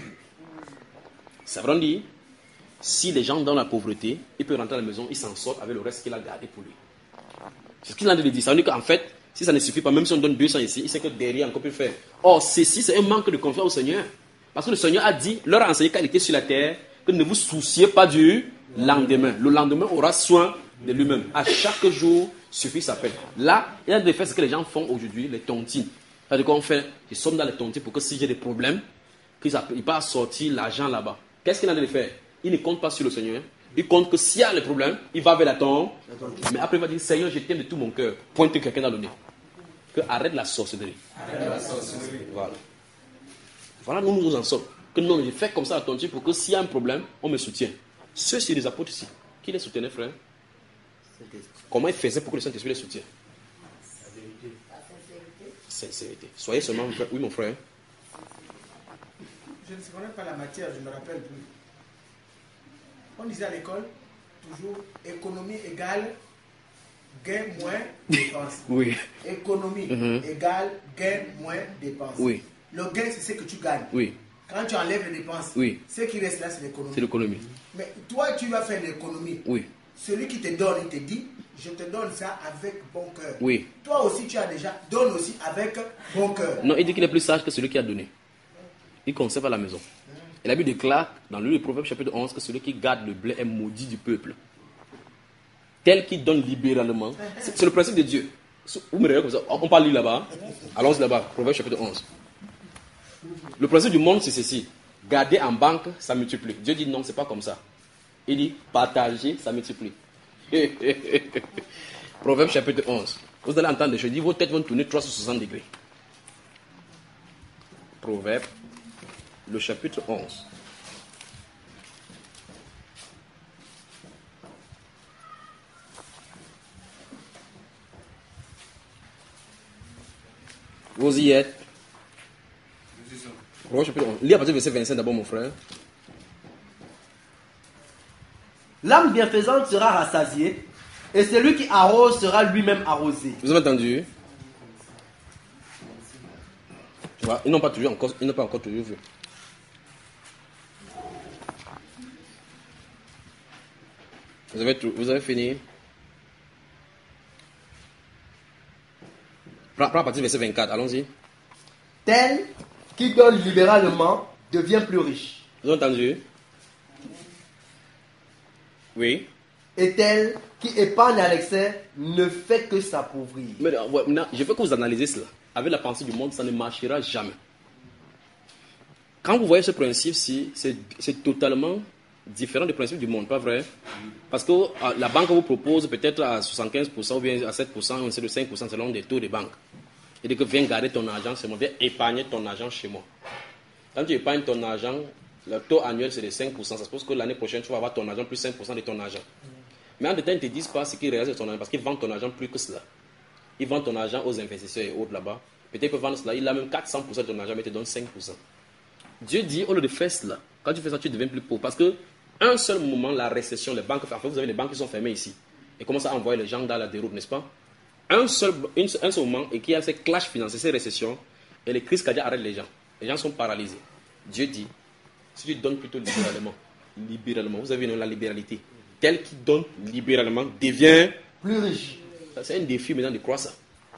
Ça veut dire, si les gens dans la pauvreté, ils peuvent rentrer à la maison, ils s'en sortent avec le reste qu'il a gardé pour lui. C'est ce qu'il a dit. Ça veut dire qu'en fait, si ça ne suffit pas, même si on donne deux cents ici, il sait que derrière, encore peut faire. Or, ceci, c'est un manque de confiance au Seigneur. Parce que le Seigneur a dit, leur a enseigné quand il était sur la terre, que ne vous souciez pas du lendemain. Le lendemain aura soin de lui-même. À chaque jour suffit sa peine. Là, il y a des faits, ce que les gens font aujourd'hui, les tontines. C'est-à-dire qu'on fait, ils sont dans les tontines pour que si j'ai des problèmes, qu'ils ne pas sortir l'argent là-bas. Qu'est-ce qu'il a de faire? Il ne compte pas sur le Seigneur. Il compte que s'il y a des problèmes, il va vers la tombe. Mais après, il va dire, Seigneur, je t'aime de tout mon cœur. Pointe quelqu'un dans le nez. Que arrête la sorcellerie. Arrête la sorcellerie. Voilà. Voilà, nous nous en sommes. Que non, je fais comme ça à ton Dieu pour que s'il y a un problème, on me soutient. Ceux ci les apôtres ici, qui les soutenaient, frère? Comment ils faisaient pour que le Saint-Esprit les soutienne? La vérité. Sincérité. Soyez seulement, frère. Oui, mon frère. Je ne connais pas la matière, je ne me rappelle plus. On disait à l'école, toujours, économie égale gain moins dépenses. Oui. Économie Mm-hmm. égale gain moins dépenses. Oui. Le gain, c'est ce que tu gagnes. Oui. Quand tu enlèves les dépenses, oui. ce qui reste là, c'est l'économie. C'est l'économie. Mais toi, tu vas faire l'économie. Oui. Celui qui te donne, il te dit, je te donne ça avec bon cœur. Oui. Toi aussi, tu as déjà, donne aussi avec bon cœur. Non, il dit qu'il est plus sage que celui qui a donné. Il conserve à la maison. Et la Bible déclare dans le livre de Proverbes chapitre onze que celui qui garde le blé est maudit du peuple. Tel qui donne libéralement. C'est, c'est le principe de Dieu. Vous me regardez comme ça. On parle là-bas. Allons-y là-bas. Proverbes chapitre onze. Le principe du monde, c'est ceci. Garder en banque, ça multiplie. Dieu dit non, c'est pas comme ça. Il dit partager, ça multiplie. Proverbes chapitre onze. Vous allez entendre des choses. Il dit vos têtes vont tourner trois cent soixante degrés. Proverbes, le chapitre onze. Vous y êtes. Proverbes chapitre onze. Lis à partir du verset vingt-cinq d'abord, mon frère. L'âme bienfaisante sera rassasiée, et celui qui arrose sera lui-même arrosé. Vous avez entendu? Tu vois, ils n'ont pas toujours encore, ils n'ont pas encore toujours vu. Vous avez, vous avez fini? Prends, prends à partir du verset vingt-quatre, allons-y. Tel qui donne libéralement devient plus riche. Vous avez entendu? Oui. Et tel qui épargne à l'excès ne fait que s'appauvrir. Mais ouais, maintenant, je veux que vous analysez cela. Avec la pensée du monde, ça ne marchera jamais. Quand vous voyez ce principe-ci, c'est, c'est totalement différent du principe du monde, pas vrai? Parce que euh, la banque vous propose peut-être à soixante-quinze pour cent ou bien à sept pour cent, ou c'est de cinq pour cent selon des taux de banque. Et dit que viens garder ton argent chez moi, viens épargner ton argent chez moi. Quand tu épargnes ton argent, le taux annuel c'est de cinq pour cent. Ça suppose que l'année prochaine tu vas avoir ton argent plus cinq pour cent de ton argent. Mais en détail, ils ne te disent pas ce qu'ils réalisent de ton argent parce qu'ils vendent ton argent plus que cela. Ils vendent ton argent aux investisseurs et autres là-bas. Peut-être qu'ils peuvent vendre cela, il a même quatre cents pour cent de ton argent, mais il te donne cinq pour cent. Dieu dit, au lieu de faire cela, quand tu fais ça, tu deviens plus pauvre. Parce que un seul moment, la récession, les banques, enfin, vous avez les banques qui sont fermées ici et commencent à envoyer les gens dans la déroute, n'est-ce pas? Un seul, une, un seul moment, et qu'il y a ces clashs financiers, ces récessions, et les crises cardiaques arrêtent les gens. Les gens sont paralysés. Dieu dit, si tu donnes plutôt libéralement, libéralement, vous avez vu la libéralité, tel qui donne libéralement devient plus riche. C'est un défi maintenant de croire ça.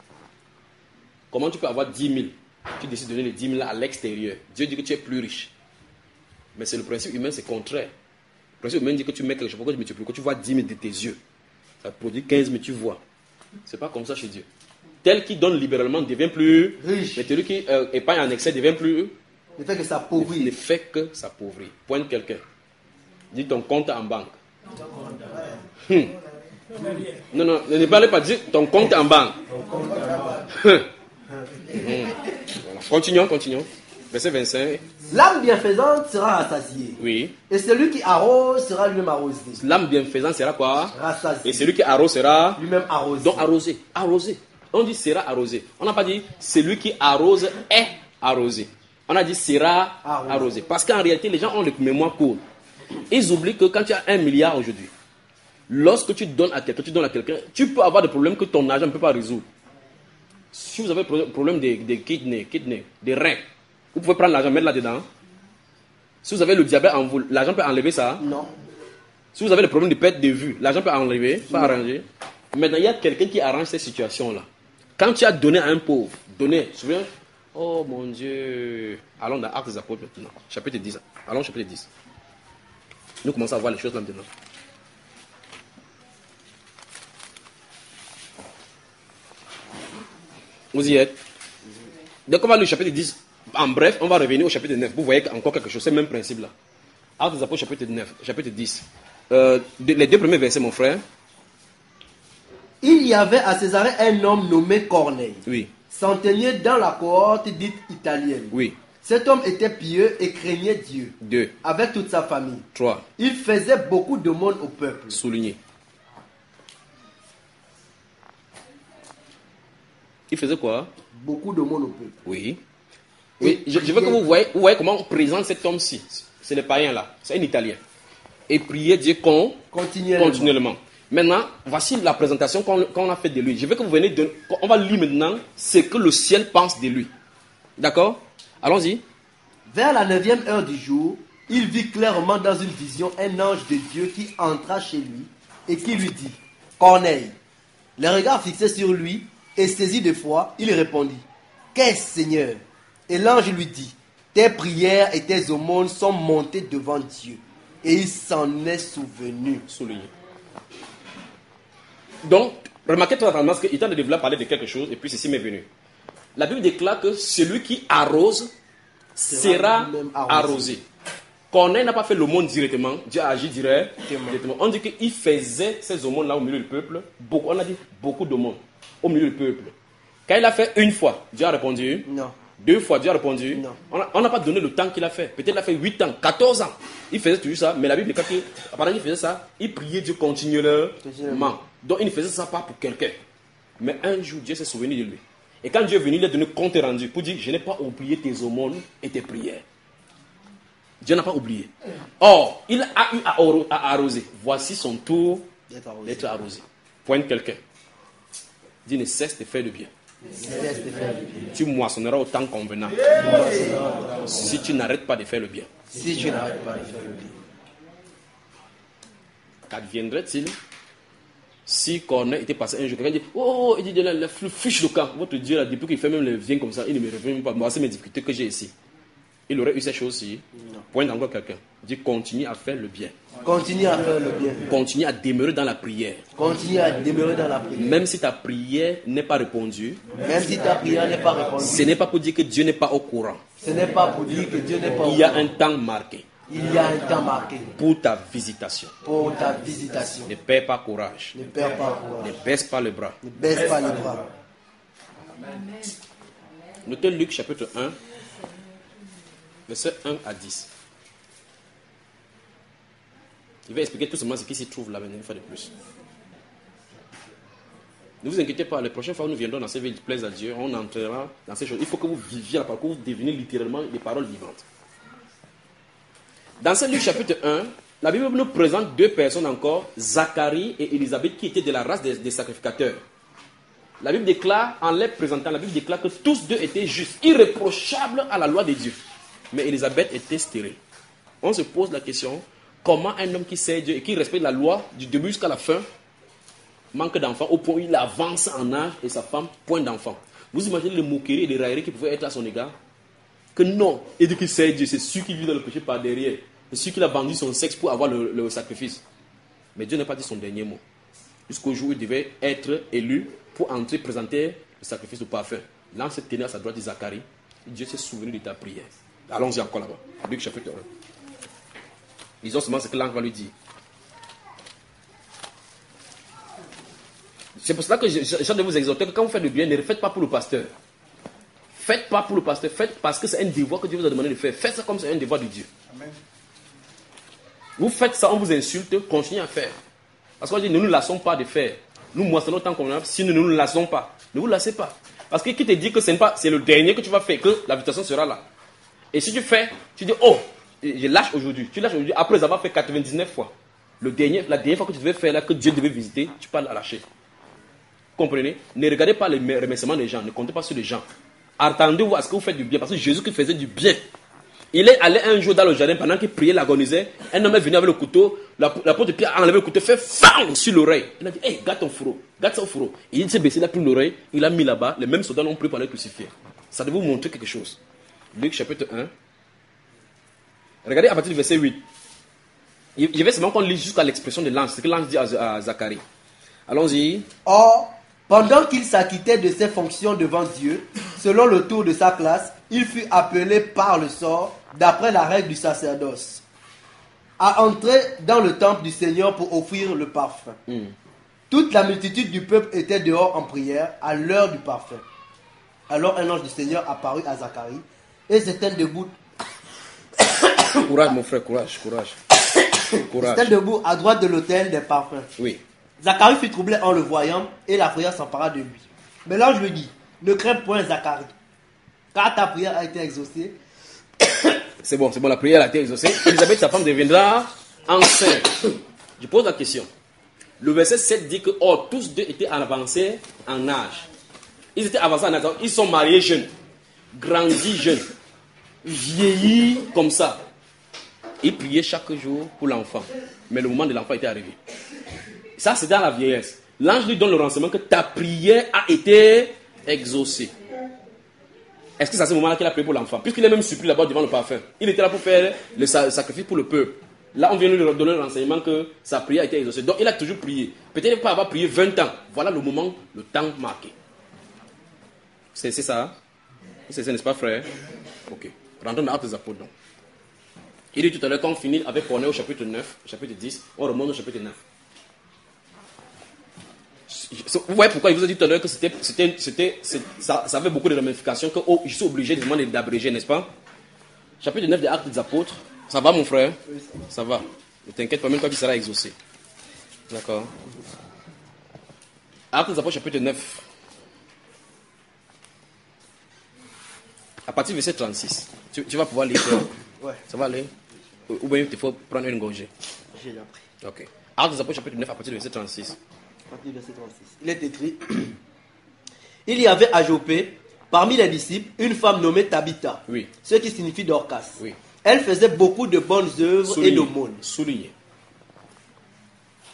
Comment tu peux avoir dix mille? Tu décides de donner les dix mille à l'extérieur. Dieu dit que tu es plus riche. Mais c'est le principe humain, c'est contraire. Le principe humain dit que tu mets quelque chose, pourquoi tu multiplies? Quand tu vois dix mille de tes yeux, ça produit quinze mille, tu vois. C'est pas comme ça chez Dieu. Tel qui donne libéralement devient plus riche. Mais celui qui euh, épargne en excès devient plus. Ne fait que s'appauvrir. Ne fait que s'appauvrir. Pointe quelqu'un. Dis ton compte en banque. Hum. Non, non, ne parlez pas, dis ton compte en banque. Hum. Voilà. Continuons, continuons. Verset vingt-cinq. L'âme bienfaisante sera rassasiée. Oui. Et celui qui arrose sera lui-même arrosé. L'âme bienfaisante sera quoi? Rassasié. Et celui qui arrose sera lui-même arrosé. Donc arrosé. Arrosé. On dit sera arrosé. On n'a pas dit celui qui arrose est arrosé. On a dit sera arrosé. arrosé. Parce qu'en réalité, les gens ont le mémoire court. Ils oublient que quand tu as un milliard aujourd'hui, lorsque tu donnes à quelqu'un, tu donnes à quelqu'un, tu peux avoir des problèmes que ton argent ne peut pas résoudre. Si vous avez des problèmes de, de kidney, kidney, des reins, vous pouvez prendre l'argent, mettre là-dedans. Si vous avez le diabète en vous, l'argent peut enlever ça. Non. Si vous avez des problèmes de perte de vue, l'argent peut enlever, pas arranger. Maintenant, il y a quelqu'un qui arrange ces situations-là. Quand tu as donné à un pauvre, donné, souviens, oh mon Dieu. Allons dans Actes des Apôtres maintenant, chapitre dix. Allons chapitre dix. Nous commençons à voir les choses là maintenant. Vous y êtes? Donc on va lire le chapitre dix. En bref, on va revenir au chapitre neuf. Vous voyez encore quelque chose, c'est le même principe là. Actes des Apôtres, chapitre neuf, chapitre dix. Euh, les deux premiers versets, mon frère. Il y avait à Césarée un homme nommé Corneille. Oui. Centenier dans la cohorte dite italienne. Oui. Cet homme était pieux et craignait Dieu. Deux. Avec toute sa famille. Trois. Il faisait beaucoup de monde au peuple. Souligné. Il faisait quoi? Beaucoup de monde au peuple. Oui. Oui. Je, je veux que vous voyez, vous voyez comment on présente cet homme-ci. C'est le païen là. C'est un Italien. Et prier Dieu con, continuellement. continuellement. Maintenant, voici la présentation qu'on, qu'on a faite de lui. Je veux que vous veniez de... On va lire maintenant ce que le ciel pense de lui. D'accord? Allons-y. Vers la neuvième heure du jour, il vit clairement dans une vision un ange de Dieu qui entra chez lui et qui lui dit, Corneille. Les regards fixés sur lui et saisi de foi, il répondit, qu'est-ce, Seigneur? Et l'ange lui dit, tes prières et tes aumônes sont montées devant Dieu. Et il s'en est souvenu. Souligné. Donc, remarquez très rapidement qu'il est en train de vouloir parler de quelque chose et puis ceci m'est venu. La Bible déclare que celui qui arrose sera, sera arrosé. arrosé. Corneille n'a pas fait l'aumône directement, Dieu a agi directement. On dit qu'il faisait ces aumônes là au milieu du peuple, beaucoup, on a dit beaucoup d'aumônes au milieu du peuple. Quand il a fait une fois, Dieu a répondu. Non. Deux fois, Dieu a répondu. Non. On n'a pas donné le temps qu'il a fait. Peut-être qu'il a fait huit ans, quatorze ans. Il faisait toujours ça, mais la Bible, quand il, pendant qu'il faisait ça, il priait Dieu continuellement. continuellement. Donc il ne faisait ça pas pour quelqu'un. Mais un jour, Dieu s'est souvenu de lui. Et quand Dieu est venu, il a donné compte rendu pour dire, je n'ai pas oublié tes aumônes et tes prières. Dieu n'a pas oublié. Or, il a eu à arroser. Voici son tour d'être arrosé. D'être arrosé. Pointe quelqu'un. Dis, ne cesse de faire le bien. Tu moissonneras au temps convenant. Si tu n'arrêtes pas de faire le bien. Si tu n'arrêtes pas de faire le bien. Qu'adviendrait-il si Corneille était passé un jour, quelqu'un dit, oh, il dit, la fiche le camp, votre Dieu, là, depuis qu'il fait même le vient comme ça, il ne me revient même pas, moi, c'est mes difficultés que j'ai ici. Il aurait eu ces choses-ci. Point encore quelqu'un. Il dit, continue à faire le bien. Continue à faire le bien. Continue à demeurer dans la prière. Continue à demeurer dans la prière. Même si ta prière n'est pas répondue, Même si ta prière n'est pas répondue, ce n'est pas pour dire que Dieu n'est pas au courant. ce n'est pas pour dire que Dieu n'est pas au Il y a courant. un temps marqué Il y a un temps marqué pour ta visitation. pour ta visitation. Ne perds pas courage. Ne perds pas Ne courage. baisse pas le bras. Ne baisse pas les bras. Notez Luc chapitre un, versets un à dix. Il va expliquer tout simplement ce qui s'y trouve là maintenant, une fois de plus. Ne vous inquiétez pas, la prochaine fois où nous viendrons dans ces villes qui plaisent à Dieu, on entrera dans ces choses. Il faut que vous viviez la parole, que vous deveniez littéralement des paroles vivantes. Dans ce Luc chapitre un, la Bible nous présente deux personnes encore, Zacharie et Élisabeth, qui étaient de la race des, des sacrificateurs. La Bible déclare, en les présentant, la Bible déclare que tous deux étaient justes, irréprochables à la loi de Dieu. Mais Élisabeth était stérile. On se pose la question, comment un homme qui sait Dieu et qui respecte la loi du début jusqu'à la fin manque d'enfants au point où il avance en âge et sa femme point d'enfants. Vous imaginez les moqueries et les railleries qui pouvaient être à son égard? Que non, et dit qu'il sait Dieu, c'est celui qui vit dans le péché par derrière. C'est celui qui a vendu son sexe pour avoir le, le sacrifice. Mais Dieu n'a pas dit son dernier mot. Jusqu'au jour où il devait être élu pour entrer présenter le sacrifice au parfum. L'ange s'est tenu à sa droite de Zacharie. Dieu s'est souvenu de ta prière. Allons-y encore là-bas. Luc chapitre un. Lisons seulement ce que l'ange va lui dire. C'est pour cela que j'ai de vous exhorter que quand vous faites le bien, ne le faites pas pour le pasteur. Faites pas pour le pasteur, faites parce que c'est un devoir que Dieu vous a demandé de faire. Faites ça comme c'est un devoir de Dieu. Amen. Vous faites ça, on vous insulte, continuez à faire. Parce qu'on dit, ne nous lassons pas de faire. Nous moissonnons tant qu'on a, si nous ne nous lassons pas. Ne vous lassez pas. Parce que qui te dit que c'est pas, c'est le dernier que tu vas faire, que l'invitation sera là. Et si tu fais, tu dis, oh, je lâche aujourd'hui. Tu lâches aujourd'hui, après avoir fait quatre-vingt-dix-neuf fois. Le dernier, la dernière fois que tu devais faire là, que Dieu devait visiter, tu peux la lâcher. Comprenez? Ne regardez pas les remerciements des gens, ne comptez pas sur les gens. Attendez-vous à ce que vous faites du bien, parce que Jésus qui faisait du bien. Il est allé un jour dans le jardin pendant qu'il priait, l'agonisait. Un homme est venu avec le couteau, l'apôtre Pierre a enlevé le couteau, fait fang sur l'oreille. Il a dit, hey, garde ton fourreau, garde son fourreau. Et il s'est baissé, il a pris l'oreille, il l'a mis là-bas. Les mêmes soldats l'ont pris pour aller crucifier. Ça doit vous montrer quelque chose. Luc chapitre un. Regardez à partir du verset huit. Je vais seulement qu'on lit jusqu'à l'expression de l'ange, ce que l'ange dit à, à Zacharie. Allons-y. Or, pendant qu'il s'acquittait de ses fonctions devant Dieu, selon le tour de sa classe, il fut appelé par le sort, d'après la règle du sacerdoce, à entrer dans le temple du Seigneur pour offrir le parfum. Mm. Toute la multitude du peuple était dehors en prière à l'heure du parfum. Alors un ange du Seigneur apparut à Zacharie et s'était debout. Courage mon frère, courage, courage. courage. S'était debout à droite de l'autel des parfums. Oui. Zacharie fut troublé en le voyant et la frayeur s'empara de lui. Mais l'ange lui dit, ne crains point Zacharie, car ta prière a été exaucée. C'est bon, c'est bon, la prière a été exaucée. Élisabeth, sa femme, deviendra enceinte. Je pose la question. Le verset sept dit que, oh, tous deux étaient avancés en âge. Ils étaient avancés en âge. Ils sont mariés jeunes, grandis jeunes, vieillis comme ça. Ils priaient chaque jour pour l'enfant. Mais le moment de l'enfant était arrivé. Ça, c'est dans la vieillesse. L'ange lui donne le renseignement que ta prière a été exaucée. Est-ce que c'est à ce moment-là qu'il a prié pour l'enfant? Puisqu'il est même surpris là-bas devant le parfum. Il était là pour faire le sacrifice pour le peuple. Là, on vient lui donner le renseignement que sa prière a été exaucée. Donc, il a toujours prié. Peut-être pas avoir prié vingt ans. Voilà le moment, le temps marqué. C'est, c'est ça? C'est ça, n'est-ce pas, frère? Ok. Rentrons dans Actes des Apôtres. Donc. Il dit tout à l'heure, quand on finit avec Corneille au chapitre neuf, chapitre dix, on remonte au chapitre neuf. Vous voyez pourquoi il vous a dit tout à l'heure que c'était, c'était, c'était, ça, ça avait beaucoup de ramifications, que oh, je suis obligé de demander d'abréger, n'est-ce pas? Chapitre neuf des Actes des Apôtres. Ça va, mon frère? Oui. Ça va. Ne t'inquiète pas, même toi qui sera exaucé. D'accord. Actes des Apôtres, chapitre neuf. À partir du verset trente-six. Tu, tu vas pouvoir lire. Ouais. Ça va aller? Ou bien il faut prendre une gorgée. J'ai déjà pris. Ok. Actes des Apôtres, chapitre neuf, à partir du verset trente-six. Il est écrit, il y avait à Jopé, parmi les disciples, une femme nommée Tabitha, oui. Ce qui signifie Dorcas. Oui. Elle faisait beaucoup de bonnes œuvres Souligné. et d'aumônes. Souligné.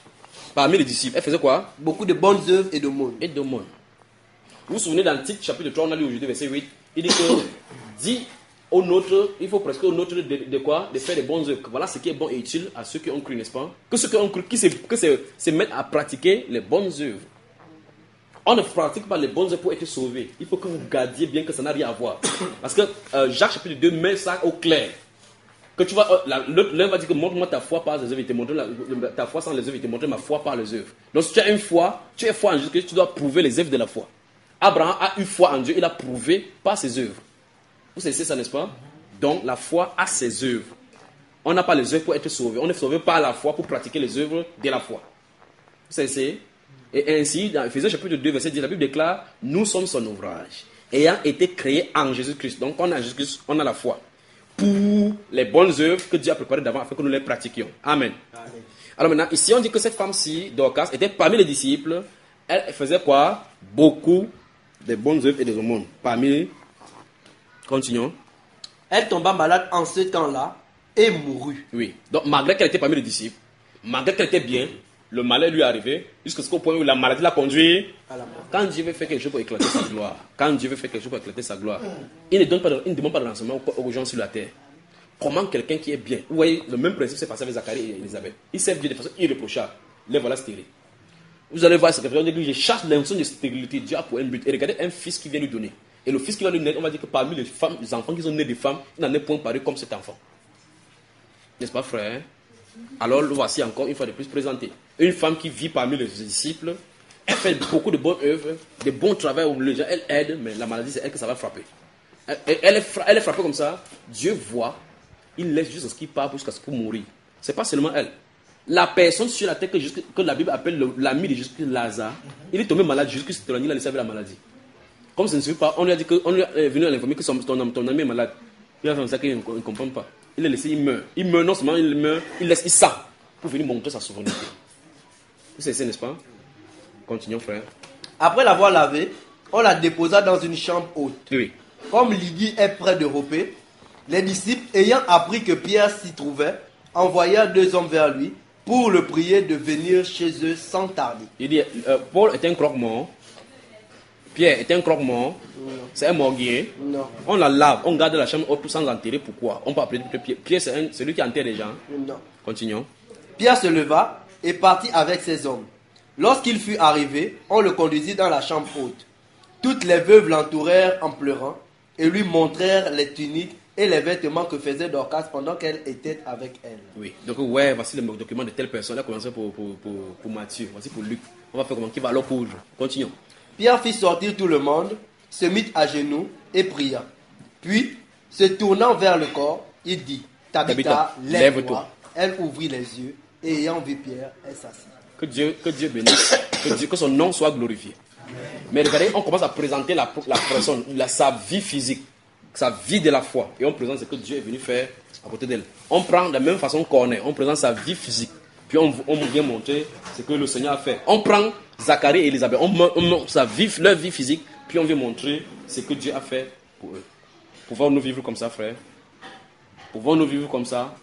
parmi les disciples, elle faisait quoi? Beaucoup de bonnes œuvres et d'aumônes. Et d'aumônes. Vous vous souvenez dans Tite chapitre trois, on a lu aujourd'hui verset huit, il dit que dit au nôtre, il faut presque au nôtre de, de quoi? De faire des bonnes œuvres. Voilà ce qui est bon et utile à ceux qui ont cru, n'est-ce pas? Que ceux qui ont cru, qui se, que se, se mettent à pratiquer les bonnes œuvres. On ne pratique pas les bonnes œuvres pour être sauvé. Il faut que vous gardiez bien que ça n'a rien à voir. Parce que euh, Jacques chapitre deux met ça au clair. Que tu vois, l'un va dire que montre-moi ta foi par les œuvres, il te montre la, ta foi sans les œuvres, il te montre ma foi par les œuvres. Donc si tu as une foi, tu as foi en Jésus-Christ, tu dois prouver les œuvres de la foi. Abraham a eu foi en Dieu, il a prouvé par ses œuvres. Vous savez ça, n'est-ce pas? Donc la foi a ses œuvres. On n'a pas les œuvres pour être sauvé. On est sauvé par la foi pour pratiquer les œuvres de la foi. Vous savez? Et ainsi, dans Ephésiens chapitre deux, verset dix, la Bible déclare, nous sommes son ouvrage, ayant été créés en Jésus-Christ. Donc on a Jésus-Christ, on a la foi. Pour les bonnes œuvres que Dieu a préparées d'avant afin que nous les pratiquions. Amen. Amen. Alors maintenant, ici on dit que cette femme-ci, Dorcas, était parmi les disciples. Elle faisait quoi? Beaucoup de bonnes œuvres et des aumônes. Parmi, continuons. Elle tomba malade en ce temps-là et mourut. Oui. Donc malgré qu'elle était parmi les disciples, malgré qu'elle était bien, le malheur lui est arrivé jusqu'au point où la maladie l'a conduit à la mort. Quand Dieu veut faire quelque chose pour éclater sa gloire, quand Dieu veut faire quelque chose pour éclater sa gloire, il ne, donne pas de, il ne demande pas de renseignement aux gens sur la terre. Comment quelqu'un qui est bien, vous voyez, le même principe s'est passé avec Zacharie et Élisabeth. Ils servent Dieu de façon irréprochable. Les voilà stériles. Vous allez voir, c'est quelque chose de je cherche l'intention de stérilité. Dieu a pour un but. Et regardez un fils qui vient lui donner. Et le fils qui va lui naître, on va dire que parmi les femmes, les enfants qui sont nés des femmes, il n'en est point paru comme cet enfant. N'est-ce pas, frère? Alors, le voici encore une fois de plus présenté. Une femme qui vit parmi les disciples, elle fait beaucoup de bonnes œuvres, de bons travaux où les gens, elle aide, mais la maladie, c'est elle que ça va frapper. Elle, elle, est, fra- elle est frappée comme ça, Dieu voit, il laisse jusqu'à ce qu'il parte jusqu'à ce qu'il mourir. Ce n'est pas seulement elle. La personne sur la terre que, que la Bible appelle le, l'ami de Jésus-Christ, Lazare, il est tombé malade, Jésus-Christ il a laissé avec la maladie. Comme ça ne suffit pas, on lui a dit que, on lui est venu à l'informer que son, ton, ton ami est malade. Il a fait ça qu'il ne comprend pas. Il l'a laissé, il meurt. Il meurt, non seulement il meurt, il laisse, il sent pour venir montrer sa souveraineté. Vous savez, n'est-ce pas? Continuons, frère. Après l'avoir lavé, on la déposa dans une chambre haute. Oui. Comme Lydie est près de Jopé, les disciples, ayant appris que Pierre s'y trouvait, envoyèrent deux hommes vers lui pour le prier de venir chez eux sans tarder. Il dit, euh, Paul est un croque-mort. Pierre est un croque-mort. C'est un morguier. Non. On la lave, on garde la chambre haute sans l'enterrer. Pourquoi? On peut appeler Pierre. Pierre, c'est un, celui qui enterre les gens. Non. Continuons. Pierre se leva et partit avec ses hommes. Lorsqu'il fut arrivé, on le conduisit dans la chambre haute. Toutes les veuves l'entourèrent en pleurant et lui montrèrent les tuniques et les vêtements que faisait Dorcas pendant qu'elle était avec elle. Oui, donc ouais, voici le document de telle personne. Là, commencé pour, pour, pour, pour Matthieu, voici pour Luc. On va faire comment? Qui va alors pour continuons. Pierre fit sortir tout le monde, se mit à genoux et pria. Puis, se tournant vers le corps, il dit, Tabitha, lève-toi. lève-toi. Elle ouvrit les yeux et ayant vu Pierre, elle s'assit. Que Dieu, que Dieu bénisse, que, Dieu, que son nom soit glorifié. Mais regardez, on commence à présenter la, la personne, la, sa vie physique, sa vie de la foi. Et on présente ce que Dieu est venu faire à côté d'elle. On prend de la même façon qu'on est, on présente sa vie physique. Puis on, on vient montrer ce que le Seigneur a fait. On prend Zacharie et Élisabeth, on montre sa vie, leur vie physique, puis on vient montrer ce que Dieu a fait pour eux. Pouvons-nous vivre comme ça, frère? Pouvons-nous vivre comme ça?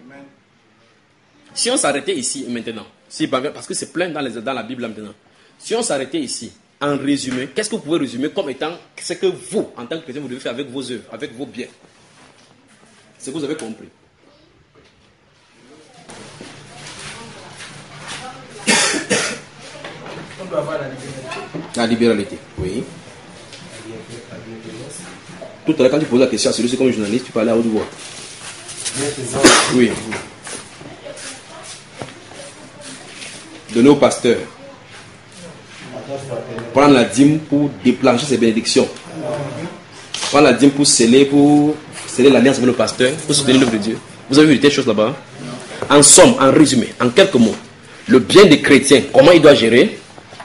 Si on s'arrêtait ici maintenant, si, parce que c'est plein dans, les, dans la Bible maintenant, si on s'arrêtait ici, en résumé, qu'est-ce que vous pouvez résumer comme étant ce que vous, en tant que chrétien, vous devez faire avec vos œuvres, avec vos biens? Ce que vous avez compris. On doit avoir la libéralité. La libéralité, oui. Tout à l'heure, quand tu poses la question à celui-ci comme journaliste, tu parlais à haute voix. Oui. Donner au pasteur. Prendre la dîme pour déclencher ses bénédictions. Prendre la dîme pour sceller, pour sceller l'alliance avec le pasteur, pour soutenir l'œuvre de Dieu. Vous avez vu des choses là-bas? En somme, en résumé, en quelques mots, le bien des chrétiens, comment il doit gérer?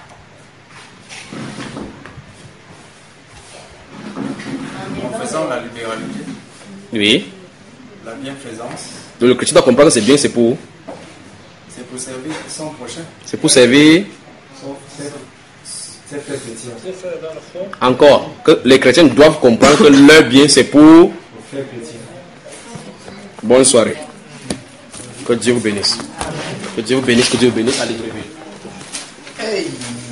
En faisant la libéralité. Oui. La bienfaisance. Donc le chrétien doit comprendre que c'est bien, c'est pour. C'est pour servir son prochain. C'est pour servir. C'est fait chrétien. Encore, que les chrétiens doivent comprendre que leur bien c'est pour. Bonne soirée. Que Dieu vous bénisse. Que Dieu vous bénisse, que Dieu vous bénisse. Allez, je vais. Hey.